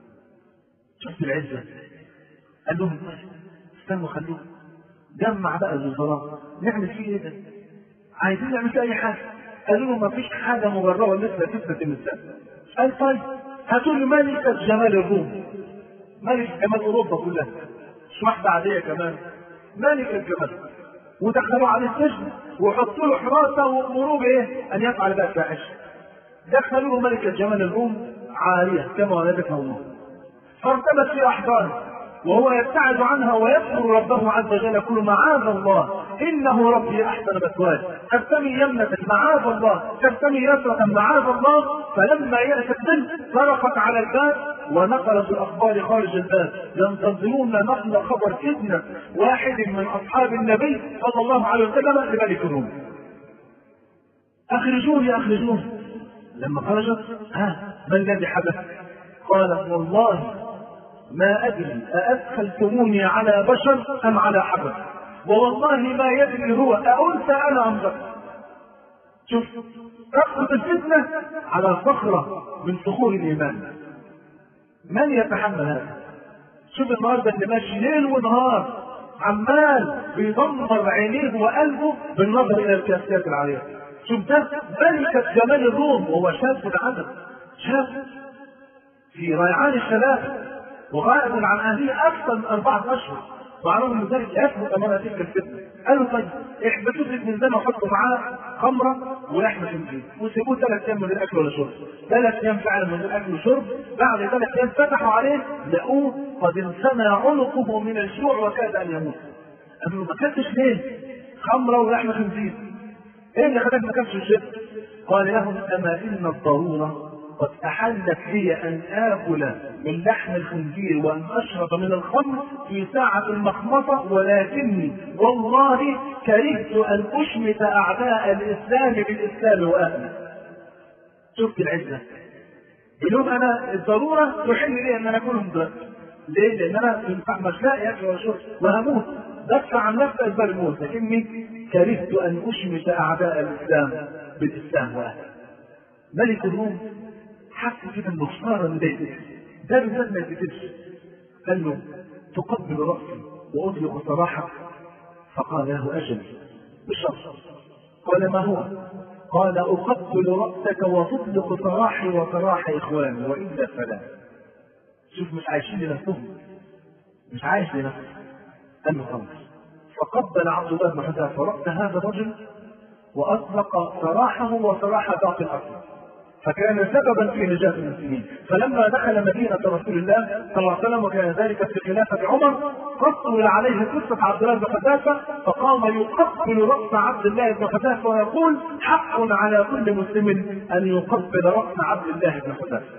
شفت العزة؟ قال لهم استنوا خلوه جمع بقى الوزراء نعمل فيه ايه ده؟ عايزين نعمل فيه أي حاجة. قالوا له ما فيش حاجة مبررة مثل فتنة النساء. قال طيب هاتوا لي ملكة جمال الروم، ملكة جمال أوروبا كلها، مش واحدة عادية كمان، ملك الجمال، ودخلوا عليه السجن وحطوا له حراسة وأمروه بإيه؟ أن يفعل بقى الفاحشة. دخلوا له ملكة جمال الروم عارية كما ولدتها الله، فارتبت في أحضانه وهو يبتعد عنها ويذكر ربه عز وجل يقول معاذ الله إنه ربي أحسن مثواي، ترتمي يمنة معاذ الله، ترتمي يسرة معاذ الله. فلما يأتي البنت صرخت على الباب ونقلت الأخبار خارج الباب ينتظرون نقل خبر ابنة واحد من أصحاب النبي صلى الله عليه وسلم لملك الروم. أخرجوني أخرجوني. لما خرجت ها ما الذي حدث؟ قالت والله ما أدري أأدخلتموني على بشر أم على حجر، والله ما يدري هو أأنثى أنا أم ذكر. شوف تسقط الفتنة على صخرة من صخور الإيمان. من يتحمل هذا؟ شوف النهارده اللي ماشي ليل ونهار عمال بيدمر عينيه وقلبه بالنظر إلى الكاسيات العالية. شوف ده ملكة جمال الروم وهو شاب العدد، شاب في ريعان الشباب وغائب عن أهله أكثر من أربعة أشهر، وعلى من ذلك يثبت أمام تلك الفتنة. قالوا طيب احبسوه في الزنزانة وحطوا معاه خمرة ولحمة خنزير وسيبوه ثلاث أيام من غير أكل ولا شرب. ثلاث أيام فعلا من غير أكل وشرب. بعد ثلاث أيام فتحوا عليه لقوه قد انثنى عنقه من الجوع وكاد أن يموت. قالوا ما كلتش ليه؟ خمرة ولحمة خنزير. إيه اللي خلاك ما كلتش الشرب؟ قال لهم أما إن الضرورة قد أحلت لي أن آكل من لحم الخنزير وأن أشرب من الخمر في ساعة المخمصة، ولكني والله كرهت أن أشمت أعداء الإسلام بالإسلام وأهله. شفت العزة؟ اليوم أنا الضرورة تحل لي أن أنا أكون مضر. ليه؟ لأن أنا مش لاقي أكل وشرب وهموت، بدفع عن نفسي أسباب الموت، لكني كرهت أن أشمت أعداء الإسلام بالإسلام وأهله. ملك الروم حس كده انه خساره من بيتك، ده بالذات ما يتكتبش. قال له تقبل راسي واطلق سراحك؟ فقال له اجل بشرط. قال ما هو؟ قال اقبل راسك وتطلق سراحي وسراح اخواني، والا فلا. شوف مش عايشين لنفسهم، مش عايش لنفسه. قال له خلاص. فقبل عبد الله بن حذافه راس هذا الرجل واطلق سراحه وسراح باقي الارض، فكان سببا في نجاة المسلمين. فلما دخل مدينة رسول الله صلى الله عليه وسلم وكان ذلك في خلافة عمر، قصوا عليه قصة عبد الله بن حذافة، فقام يقبل رأس عبد الله بن حذافة ويقول حق على كل مسلم أن يقبل رأس عبد الله بن حذافة.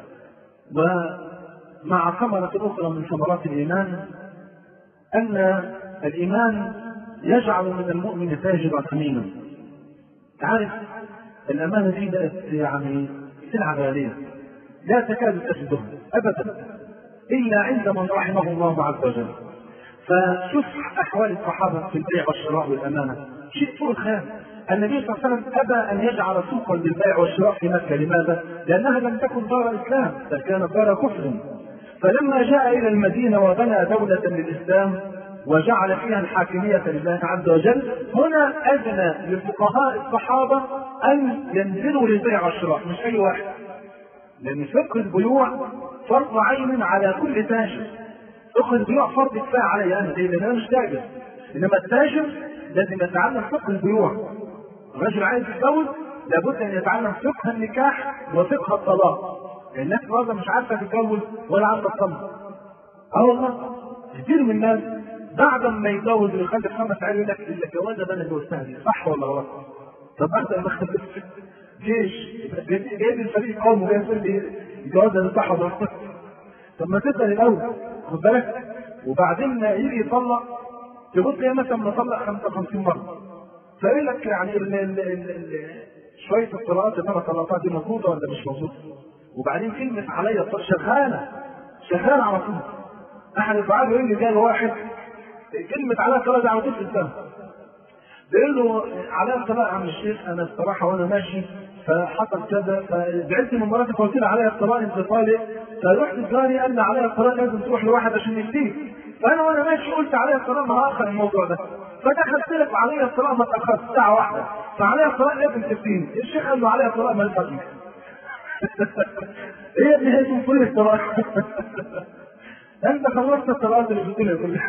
ومع ثمرة أخرى من ثمرات الإيمان أن الإيمان يجعل من المؤمن تاجرا أمينا. تعرف الأمانة دي بقت يعني سلعة غالية لا تكاد تجدها أبدا إلا عند من رحمه الله عز وجل. فشوف أحوال الصحابة في البيع والشراء والأمانة، شيء فوق الخيال. النبي صلى الله عليه وسلم أبى أن يجعل سوقا للبيع والشراء في مكة. لماذا؟ لأنها لم تكن دار إسلام بل كانت دار كفر. فلما جاء إلى المدينة وبنى دولة للإسلام وجعل فيها الحاكمية لله عز وجل، هنا أذن لفقهاء الصحابة أن ينزلوا للبيع والشراء، مش أي واحد، لأن فقه البيوع فرض عين على كل تاجر. فقه البيوع فرض كفاية علي أنا، لأن أنا مش تاجر، إنما التاجر لازم يتعلم فقه البيوع. الرجل عايز يتجوز لابد أن يتعلم فقه النكاح وفقه الطلاق، لأن الناس برضه مش عارفة تتجوز ولا عارفة تطلق. أه والله كثير من الناس بعد ما يتجوز ويخلف خمس عيال يقول لك الجوازه ده انا جوزتها دي، صح ولا غلط؟ طب بعد ما خلفت جيش جايب الفريق قوم وجاي يقول لي الجوازه دي صح ولا غلط؟ طب ما تسال الاول، خد بالك، وبعدين يجي يطلق تبص ليه مثلا مطلق خمسة وخمسين مره، فيقول لك يعني ال ال ال ال شويه الطلاقات اللي انا طلقتها دي مظبوطه ولا مش مظبوطه؟ وبعدين كلمه عليا شغاله شغاله على طول. احد الدعاء يقول لي جاي واحد كلمة على الصلاة دي على طول في السنة. بيقول له على الصلاة يا عم الشيخ أنا الصراحة وأنا ماشي فحصل كذا فزعلت من مراتي فقلت لها عليها الصلاة أنت طالق، فرحت الجاري قال لي عليها الصلاة لازم تروح لواحد عشان يفتيك، فأنا وأنا ماشي قلت عليها الصلاة ما هأخر الموضوع ده، فدخلت لك عليها الصلاة ما تأخرت ساعة واحدة، فعليها الصلاة لازم تفتيني. الشيخ قال له عليها الصلاة ما ينفعش. هي ابن هي تنفذ الصلاة. أنت خلصت الصلاة اللي في الدنيا كلها.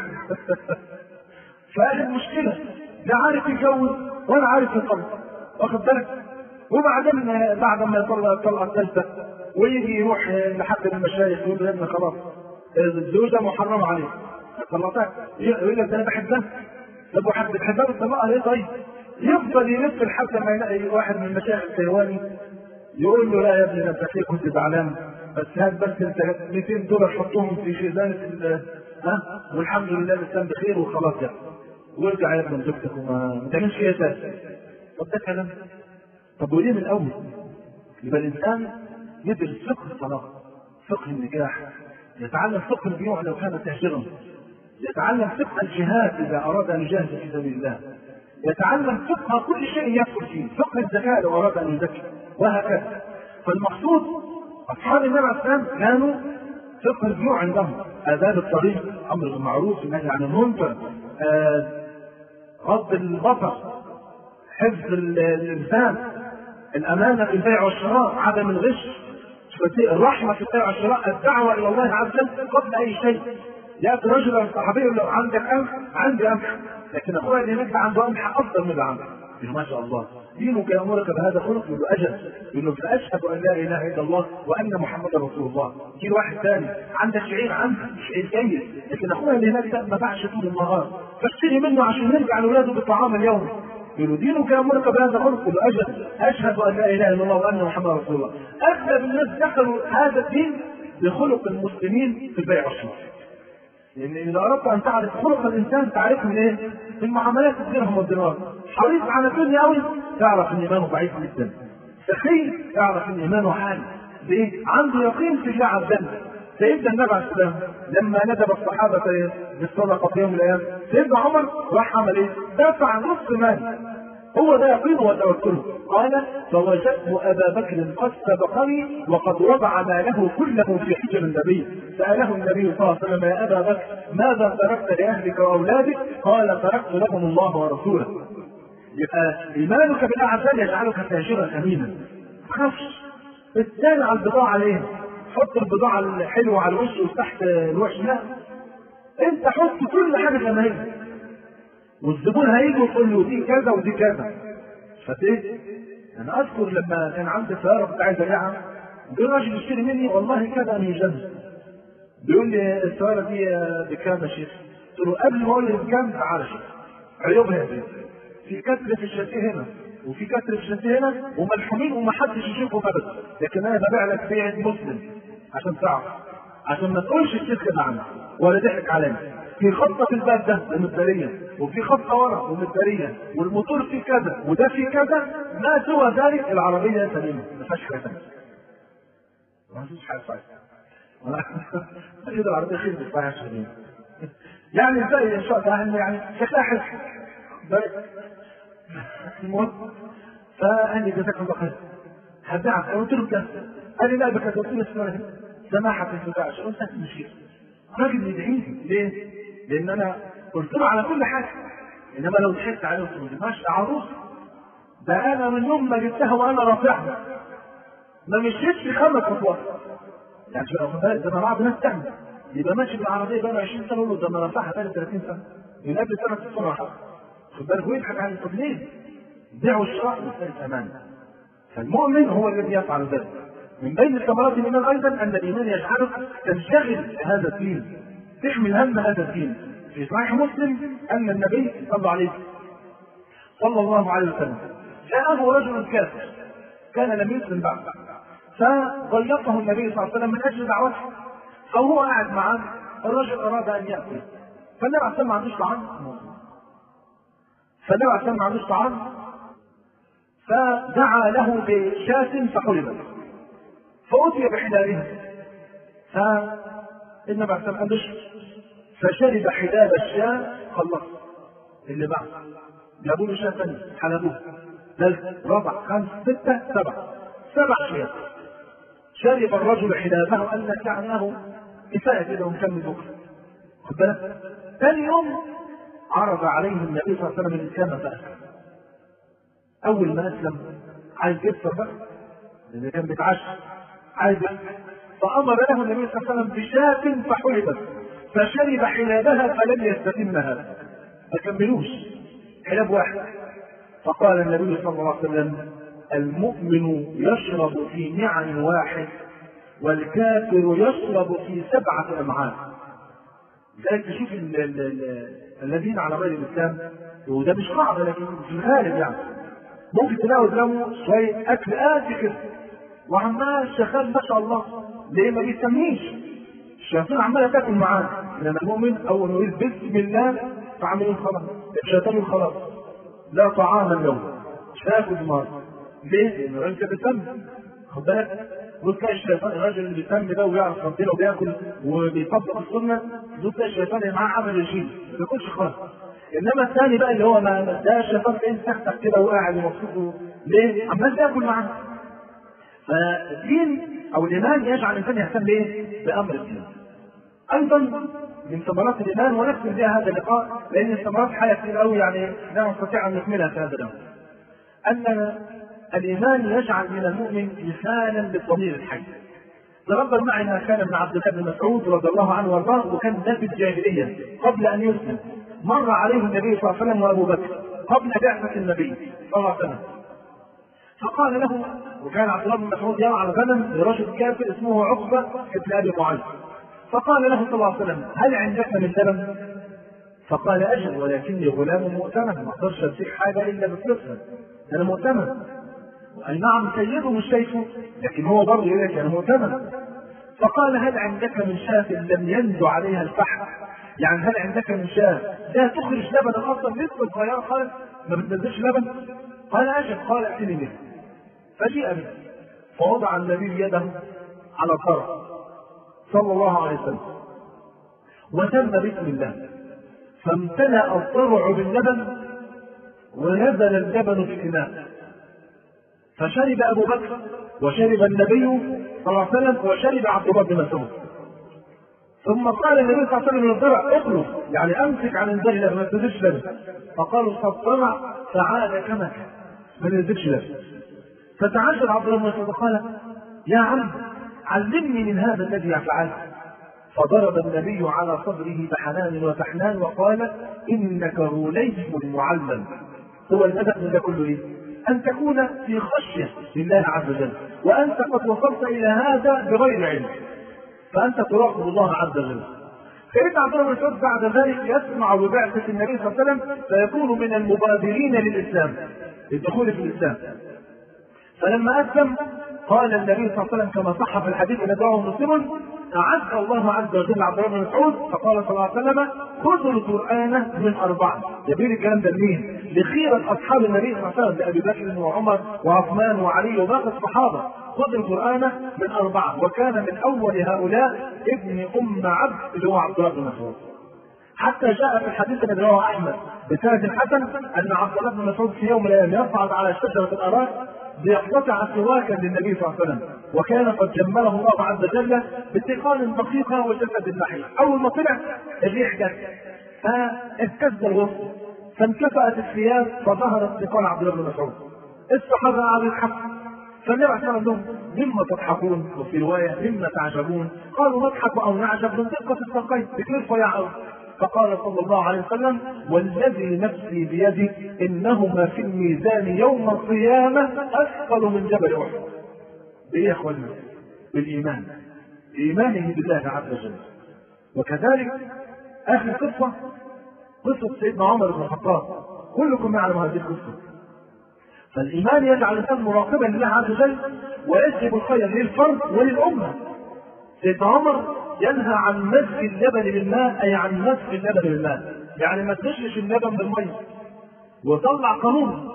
فهذه المشكلة، لا عارف يتجوز ولا عارف يطلق، واخد بالك؟ وبعدين بعد ما يطلق الطلقة الثالثة ويجي يروح لحد المشايخ يقول له يا ابني خلاص الزوجة محرمة عليك، طلقتها، يقول لك ده أنا بحبها. طب واحد بتحبها بالطلاق ليه طيب؟ يفضل يلف لحد ما يلاقي واحد من المشايخ التايواني يقول له لا يا ابني انت فيه كنت زعلان بس هات بس انت مئتين دولار حطهم في خزانه ها والحمد لله الانسان بخير وخلاص يعني وارجع يا ابن زوجتك وما تعملش فيها اساس. طب ده كلام. طب وليه من الاول؟ يبقى الانسان يدرس فقه الطلاق، فقه النكاح، يتعلم فقه البيوع لو كان تهجرا، يتعلم فقه الجهاد اذا اراد ان يجاهد في سبيل الله، يتعلم فقه كل شيء يدخل فيه، فقه الزكاه لو اراد ان يزكي وهكذا. فالمقصود اصحاب النبي عليه السلام كانوا فقه البيوع عندهم آداب الطريق، امر بالمعروف النهي عن المنكر، غض البصر، حفظ الانسان، الامانه في البيع والشراء، عدم الغش، الرحمه في البيع والشراء، الدعوه الى الله عز وجل قبل اي شيء. ياتي رجل صحابي يقول له عندك قمح؟ عندي قمح، لكن اخويا اللي هناك عنده قمح افضل من اللي عندك. يقول ما شاء الله دينك يامرك بهذا الخلق. يقول له اجل. يقول له فاشهد ان لا اله الا الله وان محمدا رسول الله. يجي واحد ثاني عندك شعير، عندك شعير جيد، لكن اخويا اللي هناك ما باعش طول النهار، فاشتري منه عشان يرجع لاولاده بالطعام اليومي. يقولوا دينك يأمرك بهذا الأمر؟ يقولوا أجل، أشهد أن لا إله إلا الله وأن محمدا رسول الله. أغلب الناس دخلوا هذا الدين بخلق المسلمين في البيع والشراء. لأن إذا أردت أن تعرف خلق الإنسان تعرفه من إيه؟ في المعاملات الدرهم والدينار. حريص على الدنيا أوي تعرف إن إيمانه ضعيف جدا. سخي تعرف إن إيمانه حالي. ليه؟ عنده يقين في الله عز وجل. سيدنا النبي عليه السلام لما ندب الصحابة بالصدقة في يوم من الأيام، سيدنا عمر راح عمل إيه؟ دفع نصف مال. هو ده يقينه وتوكله. قال: فوجدت أبا بكر قد سبقني وقد وضع ماله كله في حجر النبي. سأله النبي صلى الله عليه وسلم: يا أبا بكر ماذا تركت لأهلك وأولادك؟ قال: تركت لهم الله ورسوله. يبقى إيمانك بالله عز وجل يجعلك تاجرا أمينا. ما تخافش. الثاني على البضاعة ليه؟ حط البضاعة الحلوة على الوش وتحت الوش، لا. أنت حط كل حاجة زي ما هي. والزبون هيجي ويقول له دي كذا ودي كذا. فايه؟ انا اذكر لما كان عندي سياره كنت عايز ابيعها، بيقول راجل يشتري مني والله كذا انا يجنن. بيقول لي السياره دي بكام يا شيخ؟ قلت له قبل ما اقول لي بكام تعالى شوف عيوبها ايه. في كسر في الشاسيه هنا وفي كسر في الشاسيه هنا وملحومين ومحدش يشوفه ابدا، لكن انا ببيع لك بيع مسلم عشان تعرف، عشان ما تقولش الشيخ كده عنه ولا ضحك علينا. في خطة في الباب ده ومدارية، وفي خطة ورا ومدارية، والموتور فيه كذا وده فيه كذا، ما سوى ذلك العربية سليمة ما فيهاش حاجة ثانية. ما فيش حاجة ثانية. كده العربية خير ما فيهاش سليمة. يعني ازاي ان شاء الله يعني شكلها حلو. المهم فقال لي جزاك الله خير. هبيعك قلت له كذا. قال لي لا بك قلت له اسمها سماحة في البيع قلت له مشيت. راجل يدعيني ليه؟ لأن أنا قلت له على كل حاجة، إنما لو ضحكت عليه وقلت له ماشي عروس، ده أنا من يوم ما جبتها وأنا رافعها ما مشيتش خمس خطوات. يعني شو واخد بالك؟ ده أنا بعض الناس تعمل يبقى ماشي بالعربية بقى له عشرين سنة يقول له ده أنا رافعها بقى لي ثلاثين سنة، من قبل سنة ستين واحد. خد بالك ويضحك على طب ليه؟ بيع والشراء مسألة أمان. فالمؤمن هو الذي يفعل ذلك. من بين ثمرات الإيمان أيضا أن الإيمان يجعلك تنشغل بهذا الدين، تحمل هم هذا الدين. في صحيح مسلم أن النبي صلى الله عليه صلى الله عليه وسلم جاءه رجل كافر كان لم يسلم بعد، فضيفه النبي صلى الله عليه وسلم من أجل دعوته، فهو قاعد معه الرجل أراد أن يأكل، فالنبي عليه الصلاة والسلام ما عندوش طعام، فالنبي عليه الصلاة والسلام ما عندوش طعام، فدعا له بشاة فحلبت فأتي بحلالها، فالنبي عليه الصلاة والسلام فشرب حلال الشاة خلص. اللي بعد جابوا له شاة ثانية حلبوه ثالث رابع خمس ستة سبع سبع شيات. شرب الرجل حلابه قال لك يعني كفاية كده ونكمل بكرة. خد بالك؟ ثاني يوم عرض عليه النبي صلى الله عليه وسلم الإسلام فأسلم. أول ما أسلم عايز يفطر بقى لأنه كان بيتعشى عايز يفطر، فأمر له النبي صلى الله عليه وسلم بشاة فحلبت فشرب حلابها فلم يستتمها، ما كملوش حلاب واحد. فقال النبي صلى الله عليه وسلم: المؤمن يشرب في نعم واحد والكافر يشرب في سبعة أمعاء. لذلك تشوف الذين على غير الإسلام، وده مش قاعدة لكن في الغالب يعني ممكن تلاقوا قدامه شوية أكل قد كده وعمال شغال ما شاء الله، ليه ما بيسميش؟ الشياطين عمالة تاكل معاه، لأن المؤمن أول ما يقول بسم الله فعملوا خلاص، الشياطين خلاص لا طعام اليوم مش هاكل النهارده. ليه؟ لأنه الراجل كان بيسمي. خد بالك؟ وتلاقي الشيطان الراجل اللي بيسمي ده ويعرف ربنا وبياكل وبيطبق السنة، تلاقي الشيطان اللي معاه عمل رجيم ما بياكلش خالص. انما الثاني بقى اللي هو ما ده الشيطان ايه تحتك كده وقاعد ومبسوط ليه؟ عمال تاكل معاه. فالدين او الايمان يجعل الانسان يهتم بايه؟ بامر الدين. ايضا من ثمرات الايمان ونختم بها هذا اللقاء لان الثمرات حاجه كثير قوي يعني لا نستطيع ان نكملها في هذا اليوم. ان الايمان يجعل من المؤمن مثالا للضمير الحي. تربى معي ما كان ابن عبد الله بن مسعود رضي الله عنه وارضاه، وكان ده في الجاهليه قبل ان يسلم. مر عليه النبي صلى الله عليه وسلم وابو بكر قبل بعثه النبي صلى الله عليه وسلم، فقال له، وكان عبد الله بن مسعود يرعى غنم لرجل كافر اسمه عقبه بن ابي معيط، فقال له صلى الله عليه وسلم: هل عندك من لبن؟ فقال أجل ولكني غلام مؤتمن، ما أقدرش أمسك حاجة إلا بفلوسها، أنا مؤتمن. أي نعم سيده مش شايفه، لكن هو برضه يقول لك أنا مؤتمن. فقال هل عندك من شاة لم ينزو عليها الفحم؟ يعني هل عندك من شاة لا تخرج لبنا أصلا مثل الخيار خالص ما بتنزلش لبن؟ قال أجل. قال ائتني به. فجيء به فوضع النبي يده على الضرع صلى الله عليه وسلم وتم بسم الله، فامتلأ الضرع باللبن ونزل اللبن في الإناء، فشرب أبو بكر وشرب النبي صلى الله عليه وسلم وشرب عبد الله بن مسعود. ثم قال النبي صلى الله عليه وسلم للضرع اخلص، يعني امسك عن الدلة ما تنزلش لبن. فقالوا فالضرع فعاد كما كان ما ينزلش لبن. فتعجب عبد الله بن مسعود قال يا عم علمني من هذا الذي يفعله. فضرب النبي على صدره بحنان وتحنان وقال انك رولي معلم. هو الهدف من ده كله ايه؟ ان تكون في خشيه لله عز وجل، وانت قد وصلت الى هذا بغير علم، فانت تراقب الله عز وجل. سيدنا عبد الله بن مسعود بعد ذلك يسمع ببعثه النبي صلى الله عليه وسلم فيكون من المبادرين للاسلام، للدخول في الاسلام. فلما اسلم قال النبي صلى الله عليه وسلم كما صح في الحديث الذي رواه مسلم اعز الله عز وجل عبد الله بن مسعود فقال صلى الله عليه وسلم خذوا القران من اربعه. يبين الكلام ده لمين؟ لخيره اصحاب النبي صلى الله عليه وسلم لابي بكر وعمر وعثمان وعلي وباقي الصحابه. خذ القران من اربعه، وكان من اول هؤلاء ابن ام عبد اللي هو عبد الله بن مسعود. حتى جاء في الحديث الذي رواه احمد بسند حسن ان عبد الله بن مسعود في يوم من الايام يصعد على شجره الاراك ليقتطع سواكا للنبي صلى الله عليه وسلم، وكان قد جمله الله عز وجل باتقان دقيقه وجسد نحيل. اول ما طلع الريح جت فاهتز الغصن فانكفأت الثياب فظهر اتقان عبد الله بن مسعود. الصحابه قعدوا يضحكوا، فالنبي صلى الله عليه وسلم مما تضحكون؟ وفي روايه مما تعجبون؟ قالوا نضحك او نعجب من دقه الساقين بكيف يعرف. فقال صلى الله عليه وسلم والذي نفسي بيده انهما في الميزان يوم القيامه اثقل من جبل احد. بايه يا اخوانا؟ بالايمان، بايمانه بالله عز وجل. وكذلك اخر قصه قصه سيدنا عمر بن الخطاب، كلكم يعلم هذه القصه. فالايمان يجعل الانسان مراقبا لله عز وجل ويجلب الخير للفرد وللامه. سيدنا عمر ينهى عن مزج اللبن بالماء، اي عن مزج اللبن بالماء، يعني ما تغشش اللبن بالميه، وطلع قانون.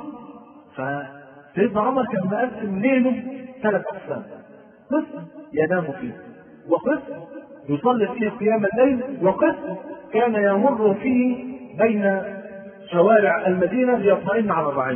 فسيدنا عمر كان مقسم ليله ثلاث اقسام: قسم ينام فيه، وقسم يصلي فيه قيام الليل، وقسم كان يمر فيه بين شوارع المدينه ليطمئن على الرعيه.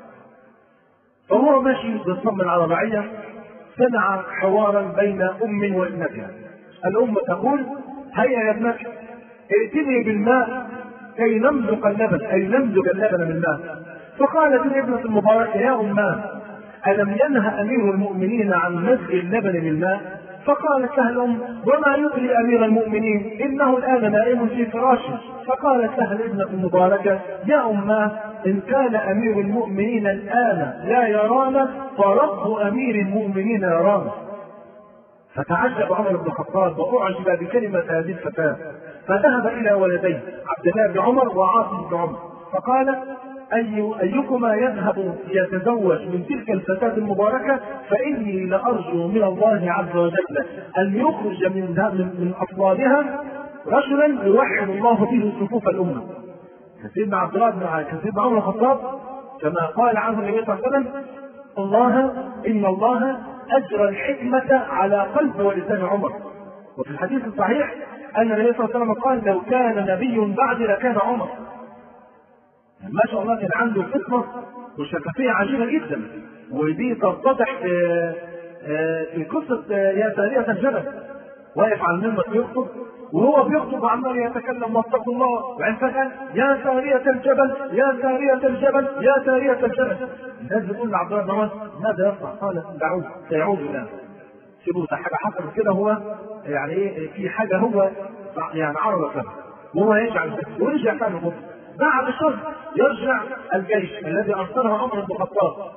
فهو ماشي بيطمن على الرعيه سمع حوارا بين ام وابنتها. الام تقول هيا يا ابنتي ائتني بالماء كي نمزق اللبن، اي نمزج اللبن بالماء. فقالت الابنه المباركه يا اماه الم ينهى امير المؤمنين عن مزج اللبن بالماء؟ فقالت لها الام وما يدري امير المؤمنين انه الان نائم في فراشه. فقالت لها الابنه المباركه يا اماه ان كان امير المؤمنين الان لا يرانا فرب امير المؤمنين يرانا. فتعجب عمر بن الخطاب واعجب بكلمه هذه الفتاه، فذهب الى ولديه عبد الله بن عمر وعاصم بن عمر فقال أي أيكما يذهب يتزوج من تلك الفتاة المباركة فإني لأرجو من الله عز وجل أن يخرج من من أطلالها رجلا يوحد الله به صفوف الأمة. سيدنا عبد الله بن سيدنا عمر الخطاب كما قال عنه النبي صلى الله عليه وسلم الله إن الله أجرى الحكمة على قلب ولسان عمر. وفي الحديث الصحيح أن النبي صلى الله عليه وسلم قال لو كان نبي بعد لكان عمر. ما شاء الله كان عنده فطنة وشفافية عجيبة جدا، ودي تتضح في في قصة يا سارية الجبل، واقف على المنبر بيخطب وهو بيخطب وعمال يتكلم واتقوا الله، وبعدين فجأة يا سارية الجبل يا سارية الجبل يا سارية الجبل. الناس بتقول لعبد الله بن عمر ماذا يصنع؟ قال دعوه سيعود الآن، سيبوه ده حاجة حصلت كده، هو يعني ايه في حاجة هو يعني عرض له وهو يجعل ورجع ثاني خطب. بعد شهر يرجع الجيش الذي ارسله عمر بن الخطاب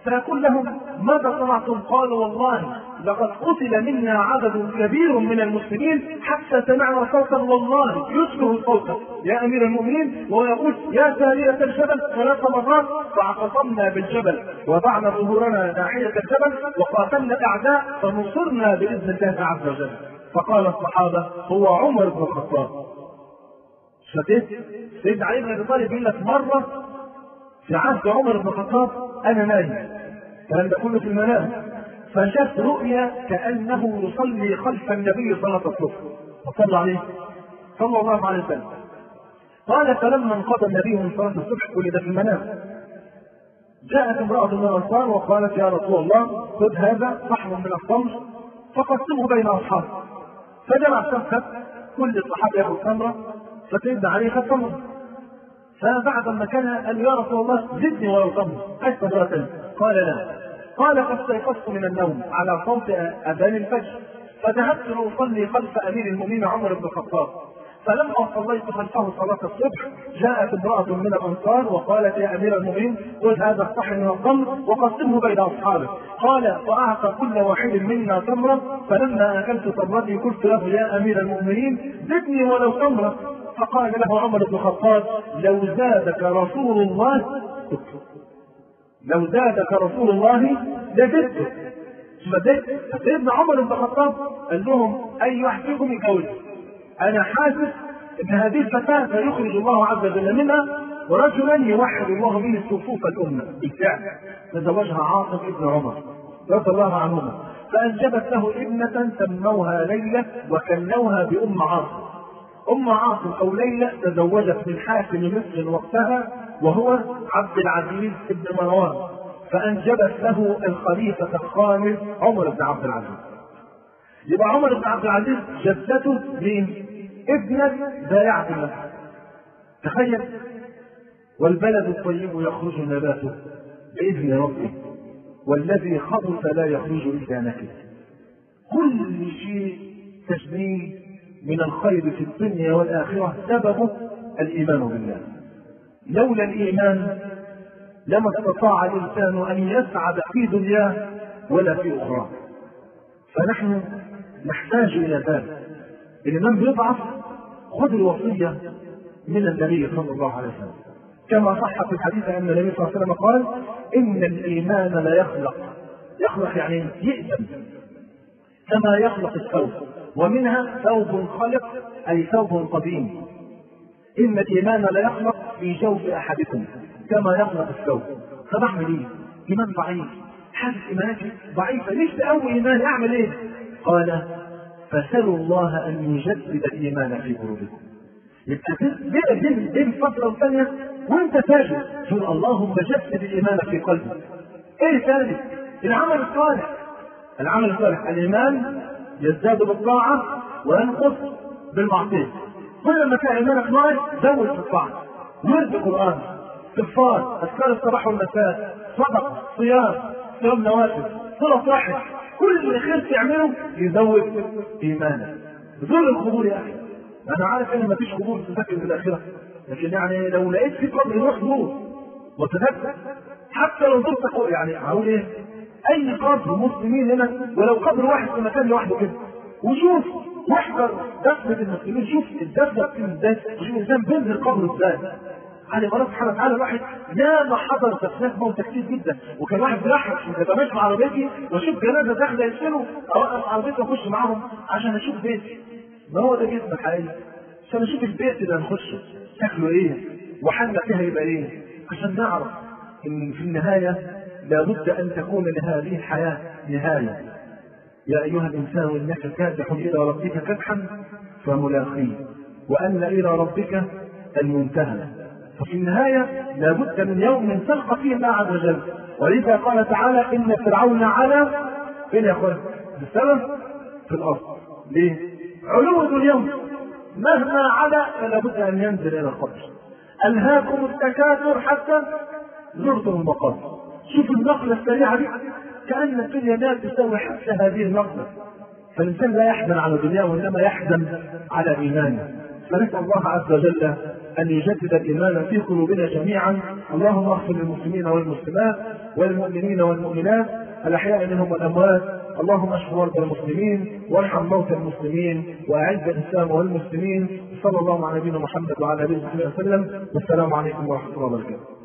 فيقول لهم ماذا صنعتم؟ قالوا والله لقد قتل منا عدد كبير من المسلمين حتى سمعنا صوتا والله يشبه صوتا يا امير المؤمنين، وهو يقول يا سارية الجبل ثلاث مرات، فاعتصمنا بالجبل وضعنا ظهورنا ناحية الجبل وقاتلنا الاعداء فنصرنا باذن الله عز وجل. فقال الصحابة هو عمر بن الخطاب. شديد سيدنا علي بن ابي طالب يقول لك مرة في عهد عمر بن الخطاب انا نايم، كان ده كله في المنام، فشاف رؤيا كانه يصلي خلف النبي صلاه الصبح وصلى عليه صلى الله عليه وسلم. قال فلما انقضى النبي من صلاه الصبح كل ده في المنام، جاءت امراه من الانصار وقالت يا رسول الله خذ هذا صحن من التمر فقسمه بين اصحابه. فجمع الشمس كل الصحابه ياخذ تمره، فسيدنا علي خذ تمره. فبعد ما كان قال يا رسول الله زدني ولو تمر عايز تمرتين. قال لا. قال فاستيقظت من النوم على صوت اذان الفجر فذهبت لاصلي خلف امير المؤمنين عمر بن الخطاب، فلما صليت خلفه صلاه الصبح جاءت امراه من الانصار وقالت يا امير المؤمنين خذ هذا الصحن من التمر وقسمه بين اصحابه. قال فاعطى كل واحد منا تمره، فلما اكلت تمرتي قلت له يا امير المؤمنين زدني ولو تمره. فقال له عمر بن الخطاب لو زادك رسول الله لو زادك رسول الله لزدتك. سيدنا عمر بن الخطاب قال لهم اي واحد فيكم يتجوز، انا حاسس ان هذه الفتاه سيخرج الله عز وجل منها ورجلا يوحد الله به صفوف الامه. بالفعل تزوجها عاصم ابن عمر رضي الله عنهما، فانجبت له ابنه سموها ليلى وكنوها بام عاصم. ام عاصم او ليلى تزوجت من حاكم مصر وقتها وهو عبد العزيز بن مروان، فانجبت له الخليفه الخامس عمر بن عبد العزيز. يبقى عمر بن عبد العزيز جدته مين؟ ابنه بايعة الله. تخيل، والبلد الطيب يخرج نباته باذن ربه والذي خبث لا يخرج الا نكد. كل شيء تجنيه من الخير في الدنيا والاخره سببه الايمان بالله. لولا الايمان لما استطاع الانسان ان يسعد في دنياه ولا في اخراه. فنحن نحتاج الى ذلك. الامام بيضعف، خذ الوصيه من النبي صلى الله عليه وسلم كما صح في الحديث ان النبي صلى الله عليه وسلم قال ان الايمان لا يخلق يخلق يعني يئتم كما يخلق الثوب، ومنها ثوب خلق اي ثوب قديم. ان الايمان لا يخلق في جوف احدكم كما يخلق الثوب. طب اعمل ايه؟ ايمان ضعيف، حاسس ايمانك ضعيفه، ليش تقوي ايمان؟ اعمل ايه؟ قال فسلوا الله ان يجدد الايمان في قلوبكم. يبقى بين بين فتره وثانيه وانت ساجد تقول اللهم جدد الايمان في قلبي. ايه ثاني؟ العمل الصالح. العمل الصالح الايمان يزداد بالطاعه وينقص بالمعصيه. كل ما كان ايمانك ناقص زود في الطاعه، ورد القران، استغفار، اذكار الصباح والمساء، صدقه، صيام، صيام نوافل، صله رحم، كل خير تعمله يزود ايمانك. زور القبور يا اخي. انا عارف ان مفيش قبور تذكر في الاخره، لكن يعني لو لقيت في قبر روح زور وتذكر، حتى لو زرت يعني هقول ايه؟ اي قبر مسلمين هنا ولو قبر واحد في مكان لوحده كده، وشوف واحضر دفنة المسلمين، شوف الدفنة بتتم ازاي، وشوف الانسان بينزل قبره ازاي. علي الله سبحانه وتعالى الواحد يا ما حضر دفنات موت كتير جدا، وكان واحد بيضحك كنت ماشي مع عربيتي واشوف جنازه داخله يشيلوا اوقف عربيتي واخش معاهم عشان اشوف بيتي. ما هو ده جسم الحقيقي، عشان اشوف البيت اللي هنخشه شكله ايه وحالنا فيها يبقى ايه، عشان نعرف ان في النهايه لابد ان تكون لهذه الحياه نهايه. يا ايها الانسان انك كادح الى ربك كدحا فملاقيه وان الى ربك المنتهى. ففي النهايه لابد من يوم تلقى فيه الله عز وجل. ولذا قال تعالى ان فرعون علا فين يا اخوان؟ بسبب في الارض. ليه؟ علو اليوم مهما علا فلابد ان ينزل الى القبر. الهاكم التكاثر حتى زرتم المقابر. شوف النقله السريعه دي، كأن الدنيا لا تساوي حتى هذه النقطة. فالإنسان لا يحزن على دنياه وإنما يحزن على إيمانه. فنسأل الله عز وجل أن يجدد الإيمان في قلوبنا جميعا. اللهم اغفر للمسلمين والمسلمات والمؤمنين والمؤمنات الأحياء منهم والأموات. اللهم اشف مرضى المسلمين وارحم موتى المسلمين وأعز الإسلام والمسلمين. صلى الله على نبينا محمد وعلى آله وصحبه وسلم. والسلام عليكم ورحمة الله وبركاته.